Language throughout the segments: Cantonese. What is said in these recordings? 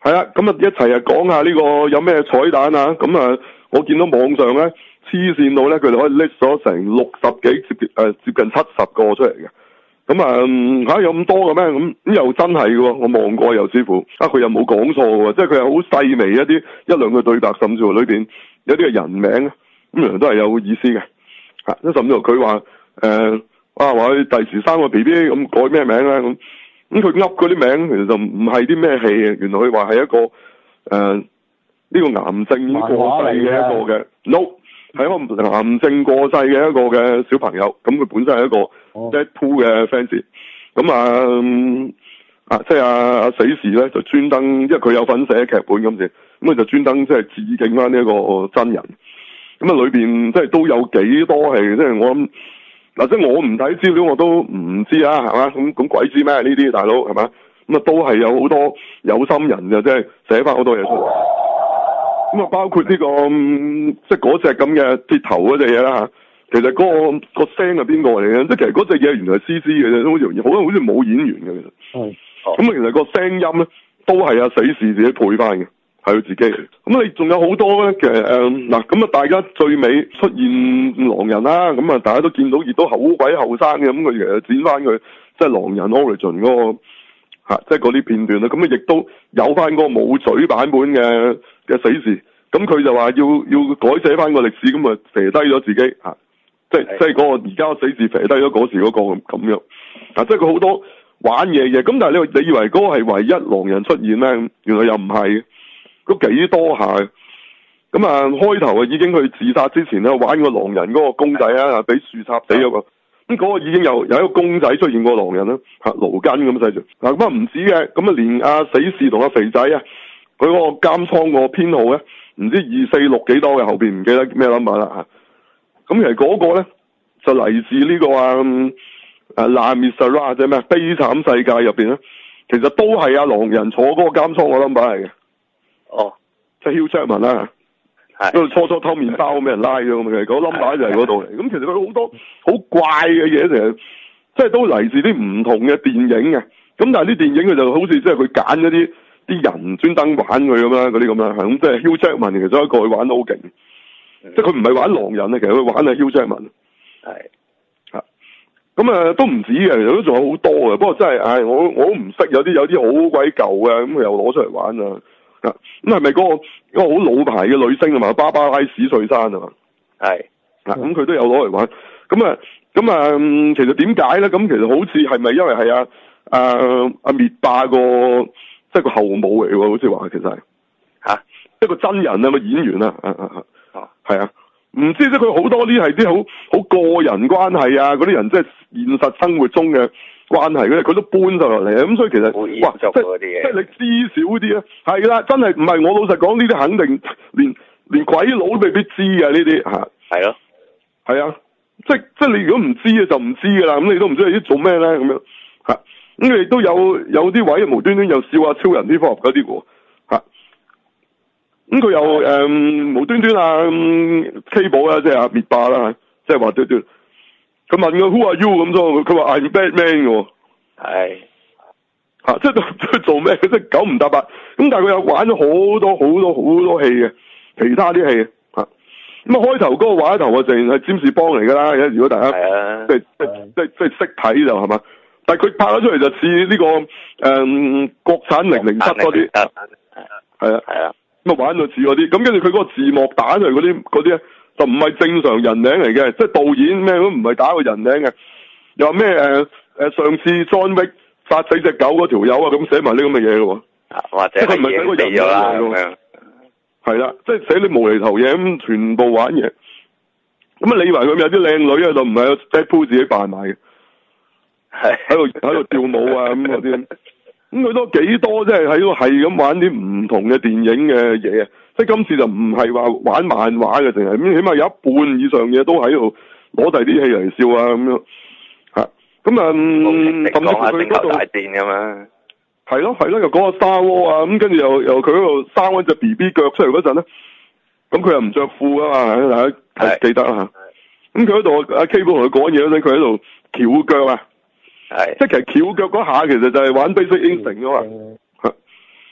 係啊，咁啊一齊講下呢個有咩彩蛋啊？咁啊，我見到網上咧黐線到咧，佢哋可以 list 咗成60幾接近70個出嚟嘅。咁啊有咁多嘅咩？咁又真係嘅喎，我望過又似乎佢又冇講錯嘅喎，即係佢係好細微一兩句對白，甚至乎裏邊有啲嘅人名咁原來都係有意思嘅。甚至乎佢話話佢第時生個 BB 咁改咩名咧咁。咁佢噏嗰啲名其實就唔係啲咩戲嘅，原來佢話係一個呢個癌症過世嘅一個嘅 ，no 係一個癌症過世嘅一個嘅小朋友，咁佢本身係一個 Deadpool 嘅 fans，咁即係阿死侍咧就專登，因為佢有份寫劇本咁先，咁佢就專登即係致敬翻呢一個真人，咁裏邊即係都有幾多係即係我諗。嗱，即係我唔睇資料我都唔知啊，係嘛？咁鬼知咩？呢啲大佬係嘛？咁啊都係有好多有心人嘅，即係寫翻好多嘢出嚟。咁啊，包括呢個即係嗰隻咁嘅鐵頭嗰隻嘢啦嚇。其實嗰個聲係邊個嚟嘅？即係其實嗰隻嘢原來係 CC 嘅啫，好似冇演員嘅其實。咁其實個聲音咧都係阿死侍自己配翻嘅。係佢自己嚟，咁你仲有好多咧，其實嗱，咁啊大家最尾出現狼人啦，咁啊大家都見到亦都好鬼後生嘅，咁佢其實剪翻佢即係狼人 Origin 嗰個即係嗰啲片段啦，咁啊亦都有翻嗰個冇嘴版本嘅死侍，咁佢就話要改寫翻個歷史，咁啊肥低咗自己即係嗰個而家死侍肥低咗嗰時嗰個咁樣，即係佢好多玩嘢嘅，咁但係你以為嗰個係唯一狼人出現咧，原來又唔係。都幾多下，咁啊開頭已經去自殺之前咧玩個狼人嗰個公仔啊，俾樹插死咗個，咁嗰個已經有一個公仔出現過狼人啦，勞根咁寫住，嗱咁啊唔止嘅，咁啊連阿死侍同阿肥仔啊，佢嗰個監倉個編號咧，唔知246幾多嘅，後邊唔記得咩 number 啦嚇，咁其實嗰個咧就嚟自呢個La Miseria 即係咩悲慘世界入邊咧，其實都係阿狼人坐嗰個監倉個 number 嚟嘅。即係 Hugh Jackman 啦，因初初偷麵包俾人拉咗咁嘅，嗰 number 就係嗰度嚟。咁其實佢好多好怪嘅嘢，成日即係都嚟自啲唔同嘅電影嘅。咁但係啲電影佢就好似即係佢揀咗啲人專登玩佢咁啦，嗰啲咁樣係咁。即係 Hugh Jackman 其實一個佢玩得好勁，即係佢唔係玩狼人啊，其實佢玩係 Hugh Jackman。係咁都唔止嘅，其實都仲有好多嘅。不過真係我都唔識，有啲好鬼舊嘅，咁佢又攞出嚟玩啊。咁係咪嗰個好老牌嘅女星啊嘛？芭芭拉史翠珊啊嘛？係咁佢都有攞嚟玩。咁其實點解咧？咁其實好似係咪因為係阿滅霸個即係個後母嚟喎？好似話其實係一個真人啊個演員啊係啊，唔知即係佢好多啲係啲好個人關係啊，嗰啲人即係現實生活中嘅關係佢都搬咗落嚟，咁所以其實哇，即係你知少啲咧，係啦，真係唔係我老實講呢啲肯定連鬼佬都未必知嘅呢啲嚇，係咯，係啊，即係你如果唔知嘅就唔知㗎啦，咁你都唔知你啲做咩咧咁樣嚇，咁你都有啲位無端端又笑下超人啲科學嗰啲喎嚇，咁佢又無端端K 寶啦，即係滅霸啦，即係話對。佢問佢 Who are you 咁啫，佢話 I'm Batman 嘅，係即係佢做咩？佢即係9唔搭8，咁但係佢又玩咗好多戲嘅，其他啲戲咁啊開頭嗰個畫頭啊，淨係占士邦嚟噶啦，如果大家即係識睇就係嘛，但係佢拍咗出嚟就似呢個國產007多啲，係啊，咁啊玩到似嗰啲，咁跟住佢嗰個字幕打出嚟嗰啲咧。就唔係正常人名嚟嘅，即係導演咩都唔係打個人名嘅，又話咩上次 John Wick 殺死隻狗嗰條友啊，咁寫埋呢咁嘅嘢嘅喎，或者係寫個人名嚟嘅，係啦，即係寫啲無厘頭嘢咁，全部玩嘢。咁啊，你以為佢有啲靚女啊，就唔係 Deadpool 自己扮埋嘅，喺度跳舞啊咁嗰啲，咁佢都幾多即係喺度係咁玩啲唔同嘅電影嘅嘢啊！即係今次就唔係話玩漫畫嘅，淨係咁，起碼有一半以上嘢都喺度攞第啲戲嚟笑啊咁樣嚇，咁甚至乎佢嗰度大戰㗎嘛，係咯，又講個沙窩啊，咁跟住又佢嗰度生嗰隻 BB 腳出嚟嗰陣咧，咁佢又唔着褲啊嘛，大家記得啊嚇，咁佢喺度阿 K 寶同佢講嘢嗰陣，佢喺度翹腳啊，即係其實翹腳嗰下其實就係玩 Basic Instinct 㗎嘛。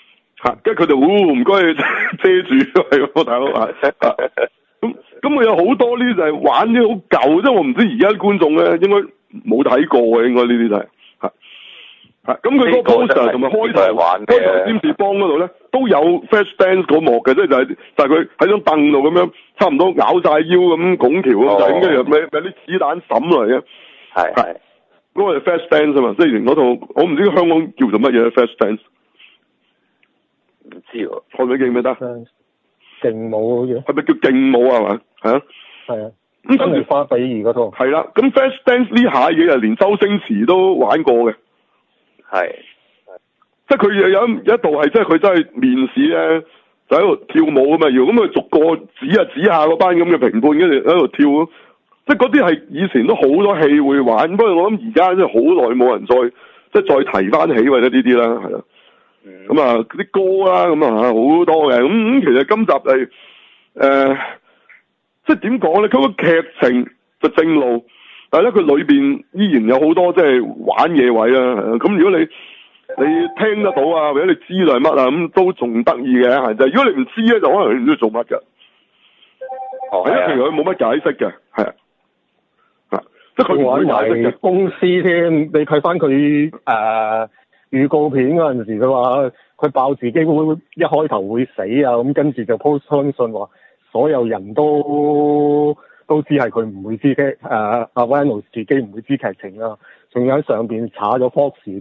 跟住佢哋唔該遮住係喎，大佬咁佢有好多呢，就係玩啲好舊，即係我唔知而家啲觀眾咧應該冇睇過嘅，應該呢啲就係咁佢嗰個 poster 同埋開頭占士邦嗰度咧都有 Flash Dance 嗰幕嘅，即係就係佢喺張凳度咁樣，差唔多咬晒腰咁拱橋咁就，跟住有啲子彈抌嚟嘅，係嗰個係 Flash Dance 啊嘛，即係連嗰套我唔知香港叫做乜嘢 Flash Dance， 唔知喎，係咪記唔記得？ 勁舞嘅， 係咪叫勁舞啊？係嘛？係啊， 係啊，咁跟住花比爾嗰套， 係啦，咁 Flash Dance 呢下嘢啊，連周星馳都玩過嘅。係，即係佢有一度係，即係佢真係面試咧，就喺度跳舞啊嘛，要咁佢逐個指下嗰班咁嘅評判，跟住喺度跳咯。即係嗰啲係以前都好多戲會玩，不過我諗而家真係好耐冇人再提翻起或者呢啲啦，係啦。咁啊啲歌啦，咁啊好多嘅，咁其實今集係即係點講咧？佢個劇情就正路。但係咧，佢裏邊依然有好多即係玩嘢位啦。咁如果你聽得到啊，或者你知道係乜啊，咁都仲得意嘅。係就係如果你唔知咧，就可能你唔知做乜㗎。係啊，其實佢冇乜解釋嘅，係啊，即係佢唔會解釋嘅。 公司添，你睇翻佢預告片嗰陣時，佢話佢爆自己會一開頭會死啊，咁跟住就 post 相信話所有人都知係佢唔會知嘅，阿 Reynolds 自己唔會知劇情啦，仲有喺上邊查咗 Fox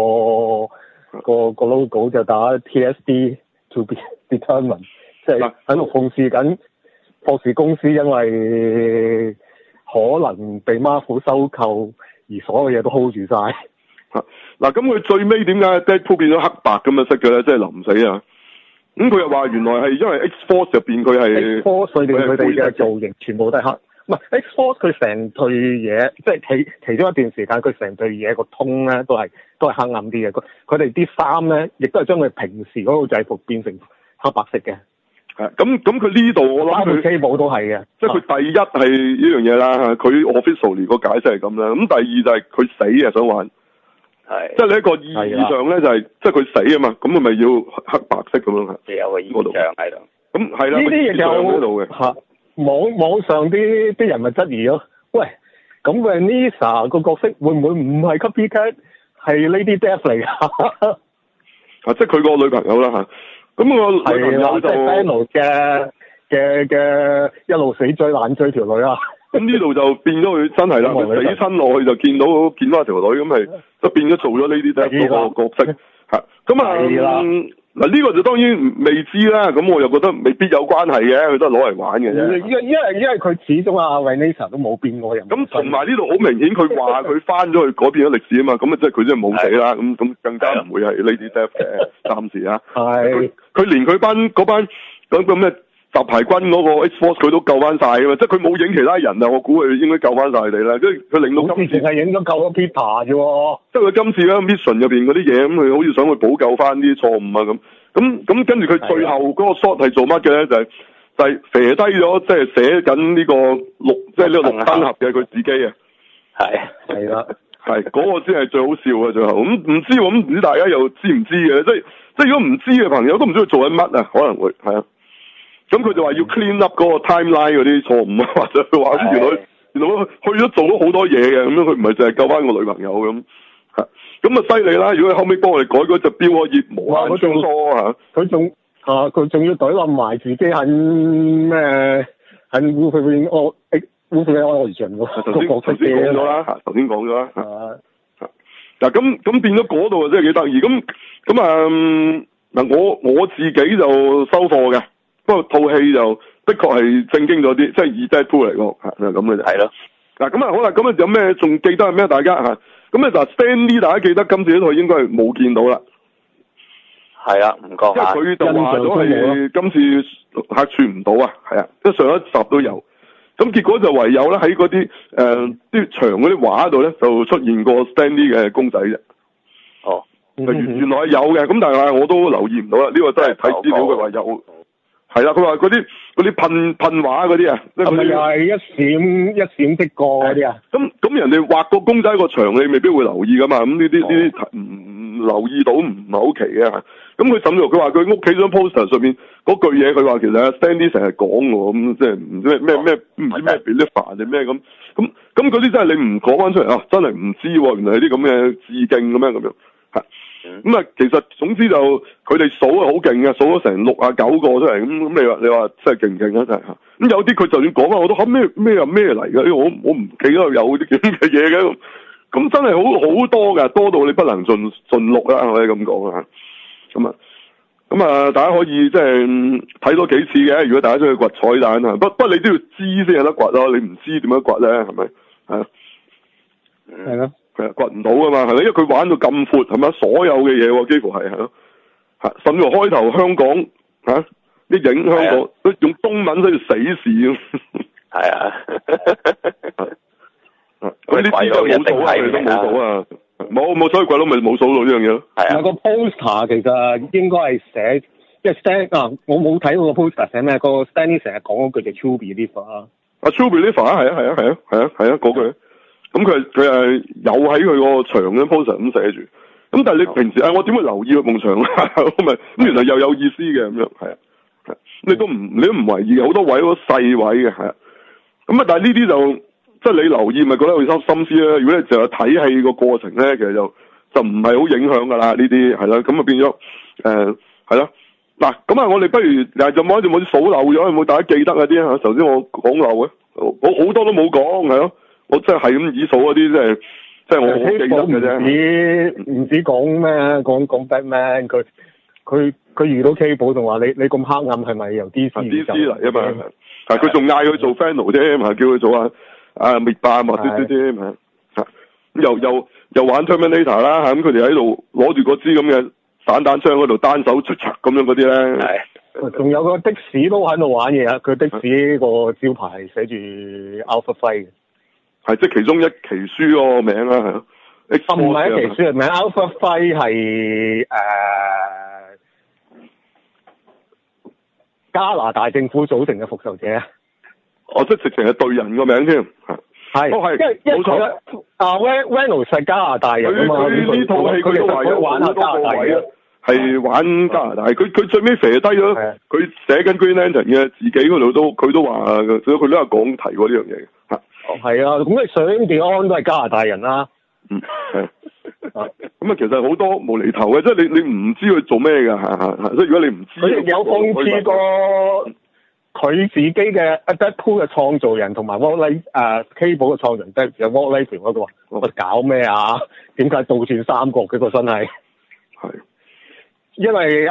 個 logo 就打 TSD to be determined， 即係喺度諷刺緊 Fox 公司因為可能被 Marvel 收購而所有嘢都 hold 住晒。 嗱，咁佢最尾點解 Deadpool 變咗黑白咁樣色嘅咧？即係臨死啊！咁佢又話原來係因為 X-Force 入邊佢係 X-Force 佢哋嘅造型全部都係黑，唔係 X-Force 佢成隊嘢，即係其中一段時間佢成隊嘢個通咧都係黑暗啲嘅，佢哋啲衫咧亦都係將佢平時嗰個制服變成黑白色嘅。 係咁佢呢度我諗佢機帽都係嘅， 即係佢第一係呢樣嘢啦，佢 officially 個解釋係咁啦。咁第二就係佢死啊想玩。係，即係你一個意義上咧，就係即係佢死啊嘛，咁佢咪要黑白色咁樣，即有個意象喺度。咁係啦，呢啲嘢有喺度嘅。嚇，網上啲人咪質疑咯，喂，咁嘅 Nisa 個角色會唔會唔係 copycat， 係 Lady Death 嚟㗎？即係佢個女朋友啦嚇。咁個女朋友就係 Thanos 嘅一路死追爛追條女啊！咁呢度就變咗佢真係啦，佢死親落去就見翻條女咁係，就變咗做咗呢啲嗰個角色嚇。咁嗱呢個就當然未知啦。咁我又覺得未必有關係嘅，佢都係攞嚟玩嘅啫。因為佢始終阿 Vanessa 都冇變過人。咁同埋呢度好明顯，佢話佢翻咗去改變咗歷史啊嘛。咁啊即係佢真係冇死啦。咁更加唔會係 Lady Death 嘅，暫時啊。係。佢連佢嗰班咁咩？雜牌軍嗰個 X-Force 佢都救翻晒啊嘛，即係佢冇影其他人啊，我估佢應該救翻晒你啦，即係佢令到今次淨係影咗救咗 Peter 啫喎，即係佢今次咧 mission 入邊嗰啲嘢，咁佢好似想去補救翻啲錯誤啊咁跟住佢最後嗰個 shot 係做乜嘅咧？就係射低咗，即係寫緊呢個即係呢個綠燈俠嘅佢自己啊，係啦，係嗰個先係最好笑嘅最後，咁唔知大家又知唔知嘅？即係如果唔知嘅朋友都唔知佢做緊乜啊，可能會係啊。咁佢就話要 clean up 嗰個 timeline 嗰啲錯誤啊，或者佢話原來去咗做咗好多嘢嘅，咁樣佢唔係淨係救翻個女朋友咁，咁啊犀利啦！如果你後尾幫我哋改嗰隻標啊，葉無限中疏啊，佢仲要懟冧埋自己喺咩喺 Wolverine Origin 嗰個角色嘅講咗啦，頭先講咗啦，嗱咁變咗嗰度啊，真係幾得意咁啊嗱我自己就收貨嘅。不過套戲就的確係正經咗啲，即係以 Deadpool 嚟講就咁嘅啫。係咯。嗱咁啊好啦，咁啊有咩仲記得係咩？大家咁啊嗱 Stan Lee 大家記得今次呢套應該係冇見到啦。係啊，唔覺。因為佢就話咗係今次客串唔到啊，係啊，即係上一集都有。咁結果就唯有咧喺嗰啲啲牆嗰啲畫度咧就出現過 Stan Lee 嘅公仔啫。哦。原來係有嘅，咁但係我都留意唔到啦。呢個真係睇資料佢話有。 係啦，佢話嗰啲噴畫嗰啲啊， 係咪又係一閃即過嗰啲啊？ 咁人哋畫個公仔個場，你未必會留意噶嘛。咁呢啲唔留意到唔係好奇嘅。咁佢甚至乎佢話佢屋企張 poster 上面嗰句嘢，佢話其實 Stanley 成日講喎，咁即係唔知咩唔知咩 belief 定咩咁嗰啲真係你唔講翻出嚟啊，真係唔知喎，原來係啲咁嘅致敬咁樣嚇。咁啊，其實總之就佢哋數啊好勁嘅，數咗成69個出嚟，咁你話真係勁唔勁啊？真係嚇！咁有啲佢就算講翻，我都嚇咩嚟嘅？我唔記得有啲咁嘅嘢嘅，咁真係好多㗎，多到你不能盡錄啦，可以咁講啊！咁啊，大家可以即係睇多幾次嘅。如果大家中意掘彩蛋啊，不你都要知先有得掘咯，你唔知點樣掘咧，係咪？係咯。係啊，掘唔到噶嘛，係咪？因為佢玩到咁闊，係咪？所有嘅嘢幾乎係咯，甚至乎開頭香港啲影香港都用中文都要死事咁。係啊，嗰啲鬼佬一定係都冇數啊，冇，所以鬼佬咪冇數到呢樣嘢咯。係啊， 個 poster 其實應該係寫，即係 Stan 我冇睇過個 poster 寫咩，個 Stanley 成日講嗰句就 True Believer 啊。 True Believer 係啊嗰句。咁佢係有喺佢個牆嘅 poster 咁寫住，咁但係你平時我點會留意個埲牆啊？咁原來又有意思嘅咁樣，係啊，你都唔懷疑嘅，好多位好細位嘅，係啊，咁但係呢啲就即係你留意咪覺得會心思啦。如果你淨係睇戲個過程咧，其實就唔係好影響㗎啦。呢啲係啦，咁啊變咗係咯。嗱，咁啊我哋不如就冇啲數漏咗，有冇大家記得嗰啲啊？頭先我講漏嘅，我好多都冇講，係咯。我真係咁以數嗰啲，即係我好記得嘅啫。 唔止講咩，講 Batman，佢遇到 K 寶仲話你咁黑暗係咪由 DC 嚟啊嘛？係佢仲嗌佢做 Fennel 啫，嘛叫佢做滅霸或者啲添嚇。咁又玩 Terminator 啦嚇，咁佢哋喺度攞住嗰支咁嘅散彈槍嗰度單手出咁樣嗰啲咧。係。 仲有個的士都喺度玩嘢啊！佢的士個招牌係寫住 Alpha Fight 嘅。 係即係其中一期書嗰個名啦，係咯。 唔係一期書嘅名 ，Alpha Fight 係加拿大政府組成嘅復仇者。 即係直情係對人個名添。係。因為佢 Reynolds 係加拿大人啊嘛。 佢呢套戲佢都話有玩下加拿大嘅。係玩加拿大，佢最尾肥低咗。佢寫緊 Green Lantern 嘅自己嗰度佢都話，佢都有講提過呢樣嘢嘅。 係啊，咁你上地安都係加拿大人啦。 係。咁其實好多無厘頭嘅，即係你唔知佢做咩㗎。即係如果你唔知。佢有諷刺過佢自己嘅 Deadpool 嘅創造人同埋 Cable 嘅創造人，即係有 Walt Liefeld 嗰個話：我搞咩啊？點解倒轉三角嘅個身係？係。因為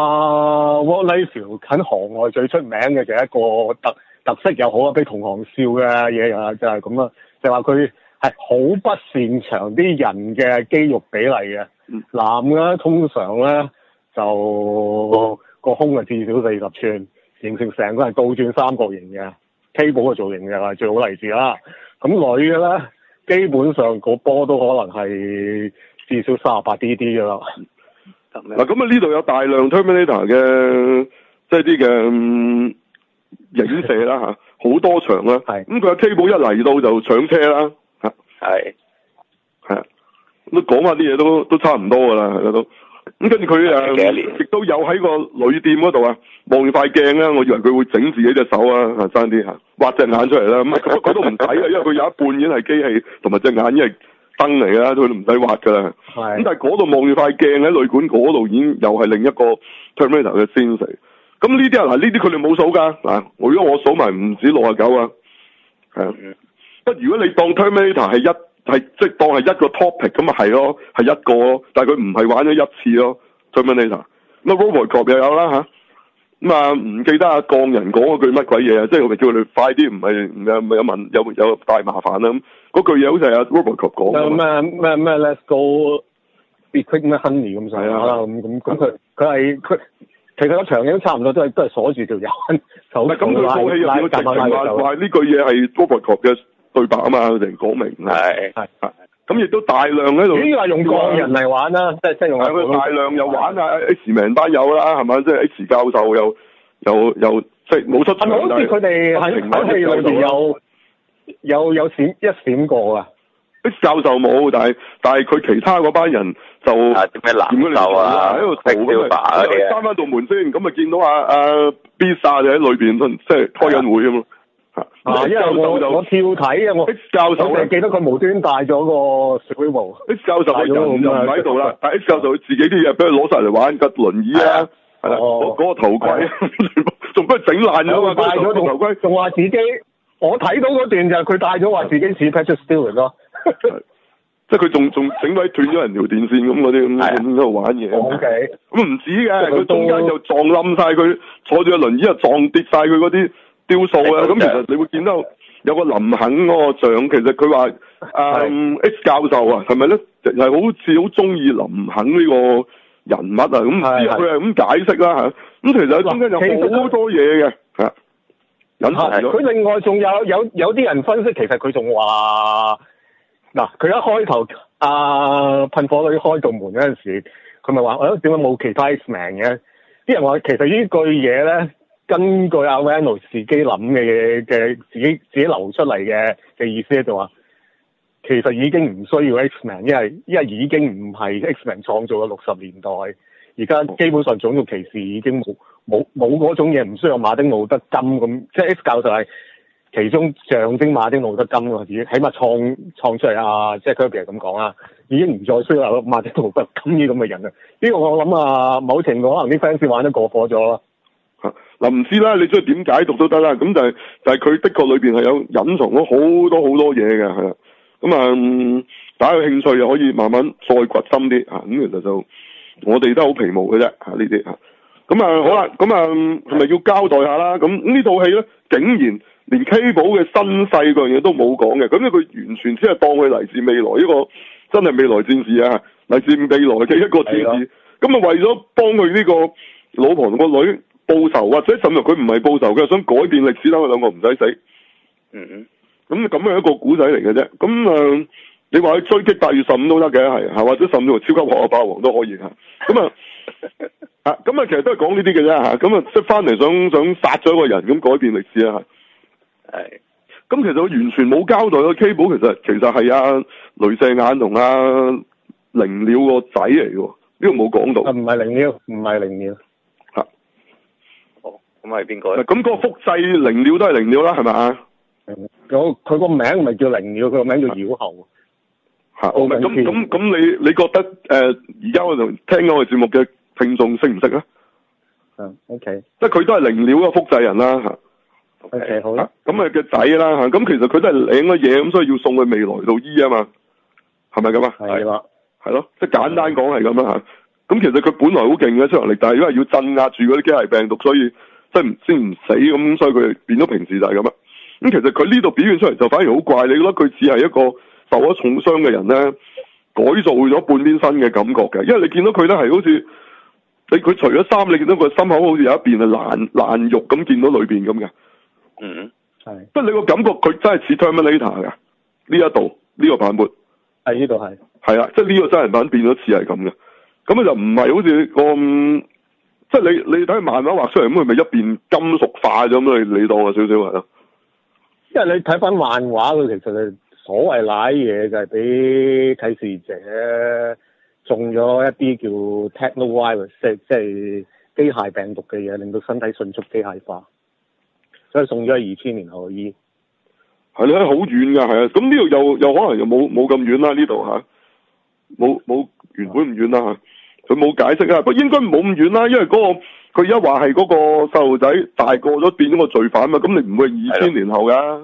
Walt Liefeld 喺行外最出名嘅就係一個特色又好啊，俾同行笑嘅嘢啊，就係咁啦。就話佢係好不擅長啲人嘅肌肉比例嘅。男嘅通常咧就個胸係至少40寸，形成成個人倒轉三角形嘅。Cable 嘅造型就係最好例子啦。咁女嘅咧，基本上個波都可能係至少38 DD 㗎啦。嗱，咁呢度有大量 Terminator 嘅即係啲嘅影射啦嚇，好多場啦。係。咁佢阿 Cable 一嚟到就搶車啦嚇。係。係啊，都講翻啲嘢都差唔多㗎啦，係啦都。咁跟住佢亦都有喺個旅店嗰度啊，望住塊鏡啦，我以為佢會整自己隻手啊，爭啲嚇，挖隻眼出嚟啦。咁佢都唔睇啊，因為佢有一半已經係機器，同埋隻眼已經係燈嚟㗎，佢都唔使挖㗎啦。係。咁但係嗰度望住塊鏡喺旅館嗰度已經又係另一個 Terminator 嘅 scene 嚟。咁呢啲嗱呢啲佢哋冇數㗎嗱，如果我數埋唔止69啊，係啊。如果你當 Terminator 係即係當係一個 topic 咁啊係咯，係一個咯，但係佢唔係玩咗一次咯 Terminator。咁 RoboCop 又有啦嚇，咁唔記得鋼人講嗰句乜鬼嘢啊？即係我哋叫佢哋快啲，唔係有大麻煩啦咁。嗰句嘢好似係 RoboCop 講嘅。咩 Let's go be quick 咩 Honey 咁上下啦咁佢其實個場景差唔多都係鎖住條友。唔係咁佢套戲入邊直情話呢句嘢係 RoboCop 嘅對白啊嘛，佢哋講明。係。咁亦都大量喺度。主要係用鋼人嚟玩啦，即係用。佢大量又玩啊 X 名班友啦，係咪？即係 X 教授又又即係冇出場， 係咪好似佢哋喺戲裏邊有閃過啊？ X 教授冇，但係佢其他嗰班人就啲咩藍秀啊， 喺度逃咁啊，閂翻道門先，咁咪見到阿 B 殺就喺裏邊，即係開緊會咁咯。 因為我跳睇啊，我 X 教授我淨係記得佢無端帶咗個水壺。 X 教授嘅人就唔喺度啦，但係 X 教授佢自己啲嘢俾佢攞晒嚟玩，架輪椅啊，係啦，嗰個頭盔，仲俾佢整爛咗嘛，戴咗個頭盔， 仲話自己，我睇到嗰段就係佢戴咗話自己似 Patrick Stewart 咯。 即係佢仲整鬼斷咗人條電線咁嗰啲咁喺度玩嘢。 OK， 咁唔止嘅，佢中間就撞冧晒佢坐住個輪椅啊，撞跌晒佢嗰啲雕塑啊。咁其實你會見到有個林肯嗰個像，其實佢話X 教授啊，係咪咧？係好似好中意林肯呢個人物啊。咁之後佢係咁解釋啦嚇。咁其實中間有好多嘢嘅嚇。 佢另外仲有啲人分析，其實佢仲話。嗱，佢一開頭噴火女開道門嗰陣時，佢咪話點解冇其他 X-Men 嘅？啲人話其實呢句嘢咧，根據阿 Reynolds 自己諗嘅自己流出嚟嘅意思咧，就話其實已經唔需要 X-Men，因為已經唔係 X-Men 創造嘅60年代，而家基本上種族歧視已經冇嗰種嘢，唔需要馬丁路德金咁，即係 X 教授係。其中象徵馬丁路德金喎，已經起碼創出嚟啊！即係佢譬如咁講啊，已經唔再需要馬丁路德金呢咁嘅人啦。呢個我諗某程度可能啲 fans 玩得過火咗啦。嗱唔知啦，你中意點解讀都得啦。咁就係佢的確裏邊係有隱藏咗好多嘢嘅，係啦。咁大家有興趣又可以慢慢再掘深啲啊。咁其實就我哋都好皮毛嘅啫嚇呢啲嚇。咁好啦，咁係咪要交代下啦？咁呢套戲咧，竟然〜連 Cable 嘅身世嗰樣嘢都冇講嘅，咁咧佢完全只係當佢嚟自未來呢個真係未來戰士啊，嚟自未來嘅一個戰士，咁啊為咗幫佢呢個老婆同個女報仇，或者甚至佢唔係報仇，佢係想改變歷史，等佢兩個唔使死。咁樣一個古仔嚟嘅啫。咁你話佢追擊8月15都得嘅，係或者甚至乎超級學校霸王都可以嚇。咁其實都係講呢啲嘅啫嚇。咁即係翻嚟想殺咗一個人，咁改變歷史啊。咁其實佢完全冇交代個 Cable，其實係雷射眼同靈鳥個仔嚟嘅，呢個冇講到。唔係靈鳥。嚇。 哦，咁係邊個咧？ 咁嗰個複製靈鳥都係靈鳥啦，係咪啊？ 佢個名唔係叫靈鳥，佢個名叫妖后。 嚇。咁你覺得而家我哋聽緊我哋節目嘅聽眾識唔識咧 ？OK。即係佢都係靈鳥個複製人啦嚇。 OK 好啦， 咁嘅仔啦嚇，咁其實佢都係領咗嘢，咁所以要送去未來度醫啊嘛，係咪咁啊？ 係啦， 係咯，即係簡單講係咁啦嚇。咁其實佢本來好勁嘅超能力，但係因為要鎮壓住嗰啲機械病毒，所以即係先唔死咁，所以佢變咗平時就係咁啦。咁其實佢呢度表現出嚟就反而好怪，你覺得佢只係一個受咗重傷嘅人咧，改造咗半邊身嘅感覺嘅，因為你見到佢咧係好似佢除咗衫，你見到佢心口好似有一邊係爛肉咁，見到裏邊咁嘅。 係， 即係你個感覺佢真係似 Terminator 嘅呢一度呢個版本， 係呢度係， 係啊，即係呢個真人版變咗似係咁嘅，咁佢就唔係好似個，即係你睇漫畫畫出嚟咁，佢咪一邊金屬化咗咁？你當有少少係咯， 因為你睇翻漫畫佢其實係所謂瀨嘢就係俾啟示者中咗一啲叫 Technovirus，即係機械病毒嘅嘢，令到身體迅速機械化。所以送咗去2000年後醫， 係咧好遠㗎，係啊，咁呢度又可能又冇咁遠啦，呢度嚇，冇原本唔遠啦嚇，佢冇解釋啊，不過應該冇咁遠啦，因為佢而家話係嗰個細路仔大個咗變咗個罪犯嘛，咁你唔會2000年後㗎？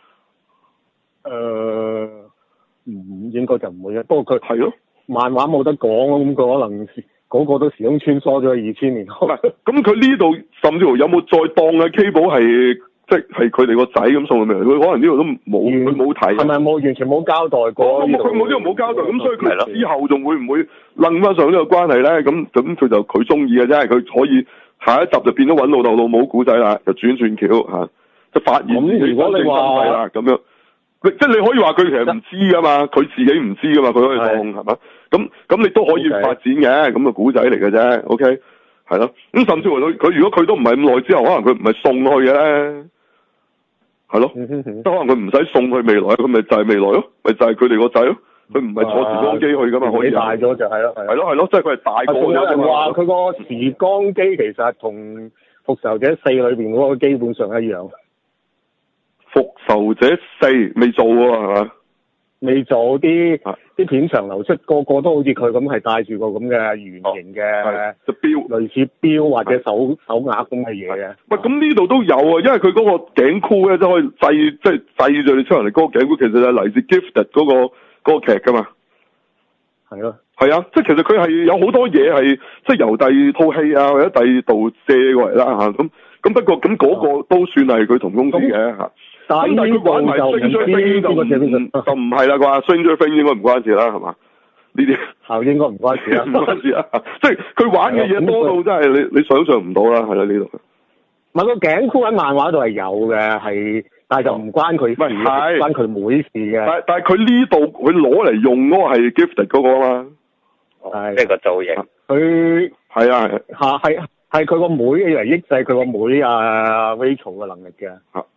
應該就唔會嘅，不過佢係咯， 漫畫冇得講，咁佢可能嗰個都時空穿梭咗去2000年後。 咁佢呢度甚至乎有冇再當嘅 Cable 係即係佢哋個仔咁送去未？佢可能呢度都冇，佢冇睇。係咪完全冇交代過？ 佢冇呢度冇交代，咁所以佢之後仲會唔會楞翻上呢個關係咧？咁佢就佢中意嘅啫，佢可以下一集就變咗揾老豆老母古仔啦，就轉橋嚇，就發現如果你話啦咁樣。即係你可以話佢其實唔知噶嘛，佢自己唔知噶嘛，佢可以當係嘛？咁你都可以發展嘅，咁嘅古仔嚟嘅啫。OK， 係咯。咁甚至乎佢如果佢都唔係咁耐之後，可能佢唔係送去嘅咧，係咯，可能佢唔使送去未來，佢咪就係未來咯，咪就係佢哋個仔咯。佢唔係坐時光機去噶嘛，可以大咗就係咯， 係咯，即係佢係大個咗。 有人話佢個時光機其實同復仇者4裏邊嗰個基本上一樣。 復仇者4未做喎，係嘛？ 未做啲片場流出，個個都好似佢咁，係帶住個咁嘅圓形嘅錶， 類似錶或者手鐲咁嘅嘢嘅。 喂，咁呢度都有啊，因為佢嗰個頸箍咧，即係可以製住你超能力嗰個頸箍，其實係嚟自 Gifted 嗰個劇噶嘛。係咯。係啊，即係其實佢係有好多嘢係即係由第二套戲啊或者第二度借過嚟啦嚇，咁不過咁嗰個都算係佢同公司嘅嚇。但係佢玩埋 Stranger Things 就唔係啦啩 ，Stranger Things 應該唔關事啦，係嘛？呢啲應該唔關事啦， 唔關事啊！即係佢玩嘅嘢多到真係你想象唔到啦，係啦呢度。 唔係個頸箍喺漫畫度係有嘅，但係就唔關佢事，關佢妹事嘅。但係佢呢度佢攞嚟用嗰個係 Gifted 嗰個啊嘛， 係即係個造型。 佢係啊係佢個妹嚟抑制佢個妹啊 Rachel 嘅能力嘅。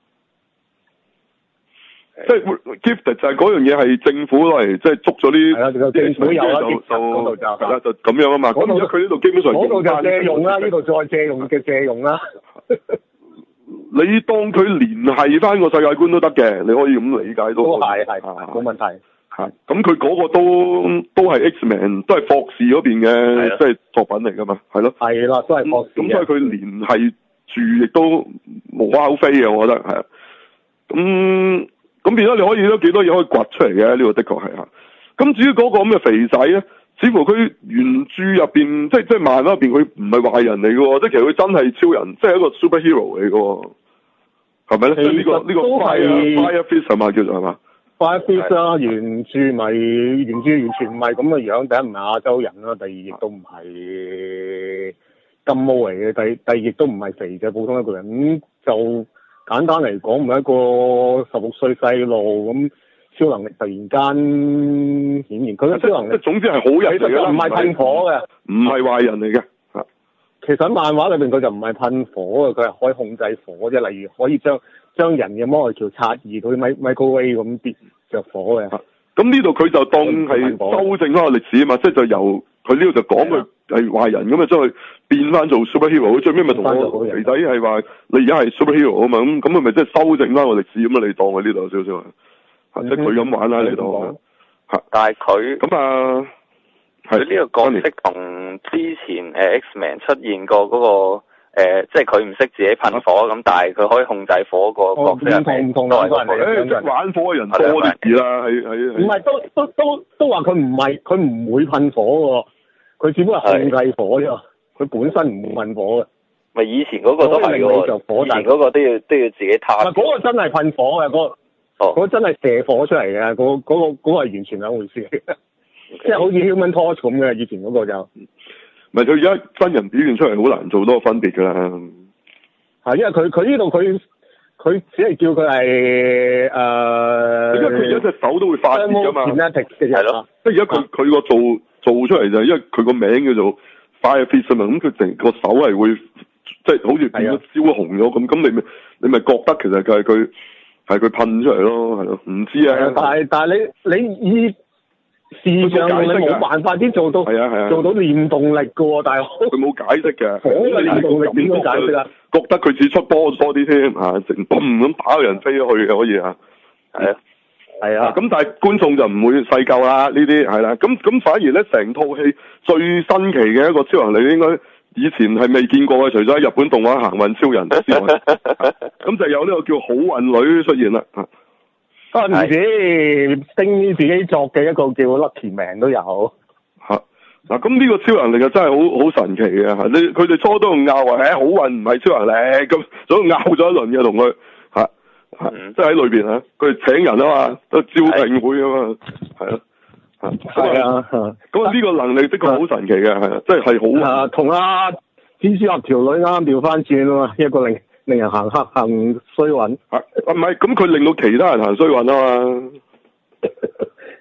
即係 Gifted 就係嗰樣嘢係政府攞嚟，即係捉咗啲政府有啦， 嗰度就係啦，就咁樣啊嘛。咁而家佢呢度基本上嗰度就借用啦，呢度再借用嘅借用啦。 你當佢聯繫翻個世界觀都得嘅，你可以咁理解都係冇問題。 係咁，佢嗰個都係 X-Men， 都係霍士嗰邊嘅即係作品嚟噶嘛，係咯。係啦，都係霍士。咁所以佢聯繫住亦都無可厚非嘅，我覺得係。咁變咗你可以都幾多嘢可以掘出嚟嘅，呢個的確係嚇。咁至於嗰個咁嘅肥仔咧，似乎佢原著入邊即係漫畫入邊佢唔係壞人嚟嘅喎，即係其實佢真係超人，即係一個 superhero 嚟嘅喎，係咪咧？呢個都係 Fire Fist 係嘛叫做係嘛 ？Fire Fist 啦，原著完全唔係咁嘅樣，第一唔係亞洲人啦，第二亦都唔係金毛嚟嘅，第二亦都唔係肥嘅普通一個人，咁就。簡單嚟講，唔係一個16歲細路咁超能力突然間顯現，佢嘅超能力總之係好人嚟嘅， 唔係噴火嘅， 唔係壞人嚟嘅。 其實喺漫畫裏邊佢就唔係噴火嘅，佢係可以控制火啫。例如可以將人嘅魔力條擦移到 microwave 咁跌着火嘅。 咁呢度佢就當係修正翻個歷史啊嘛，即係就由佢呢度就講佢係壞人咁啊，將佢變翻做 superhero。最尾咪同個肥仔係話你而家係 superhero 啊嘛，咁佢咪即係修正翻個歷史咁啊？你當佢呢度有少少即係佢咁玩啦，你當但係佢咁啊， 佢呢個角色同之前X-Men 出現過嗰個即係佢唔識自己噴火咁，但係佢可以控制火個角色唔同兩個人嚟玩火嘅人多啲事啦，係唔係都話佢唔會噴火喎，佢只不過係控制火啫，佢本身唔會噴火嘅。 咪以前嗰個都係喎，以前嗰個都要自己攤。 嗰個真係噴火嘅，嗰個真係射火出嚟嘅，嗰個係完全兩回事，即係好似 Human Torch 咁嘅，以前嗰個就。 咪佢而家真人表現出嚟好難做多個分別㗎啦。 係因為佢呢度佢只係叫佢係因為佢而家隻手都會發熱㗎嘛。 係咯。 即係而家佢個做出嚟就係因為佢個名叫做 Fire Fist 啊嘛，咁佢成個手係會即係好似變咗燒紅咗咁，咁你咪覺得其實係佢噴出嚟咯，係咯？唔知啊。但係你以視像你冇辦法啲做到做到練動力㗎喎，大佬。佢冇解釋嘅。火嘅練動力點樣解釋啊？覺得佢似出波多啲添嚇，成嘣咁打個人飛咗去嘅可以嚇。係啊。咁但係觀眾就唔會細究啦，呢啲係啦。咁反而咧，成套戲最新奇嘅一個超能力應該以前係未見過嘅，除咗喺日本動畫行運超人之外，咁就有呢個叫好運女出現啦。唔止星自己作嘅一個叫 Lucky Man 都有嚇嗱，咁呢個超能力就真係好神奇嘅嚇，佢哋初都拗話好運唔係超能力咁，所以拗咗一輪嘅同佢嚇即係喺裏邊嚇，佢哋請人啊嘛，都招聘會啊嘛，係咯嚇，係啊，咁呢個能力的確好神奇嘅係啊，即係好同阿蜘蛛俠條女啱啱調翻轉啊嘛，一個令人行衰運，唔係咁佢令到其他人行衰運啊嘛，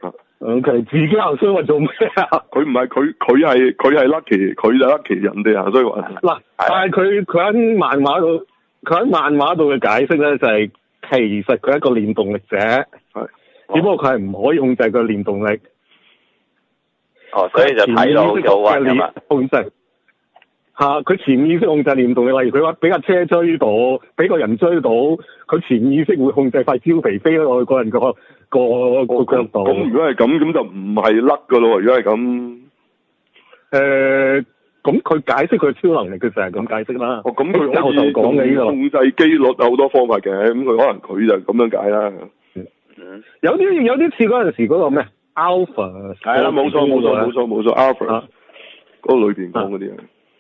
佢自己行衰運做咩啊？ 佢唔係佢係 lucky， 佢就 lucky， 人哋行衰運。 嗱，但係佢喺漫畫度嘅解釋咧，就係其實佢係一個念動力者，只不過佢係唔可以控制佢嘅念動力。 哦，所以就睇到有運啊嘛。 控制佢潛意識控制念動力，例如佢話俾架車追到，俾個人追到，佢潛意識會控制塊蕉皮飛落去個人個腳度。 咁如果係咁就唔係甩噶咯。如果係咁， 咁佢解釋佢超能力嘅就係咁解釋啦。 咁佢可以講嘅呢個控制機率有好多方法嘅，咁佢可能佢就咁樣解啦。 有啲似嗰陣時嗰個咩 Alpha， 係啦，冇錯 Alpha 嗰個裏邊講嗰啲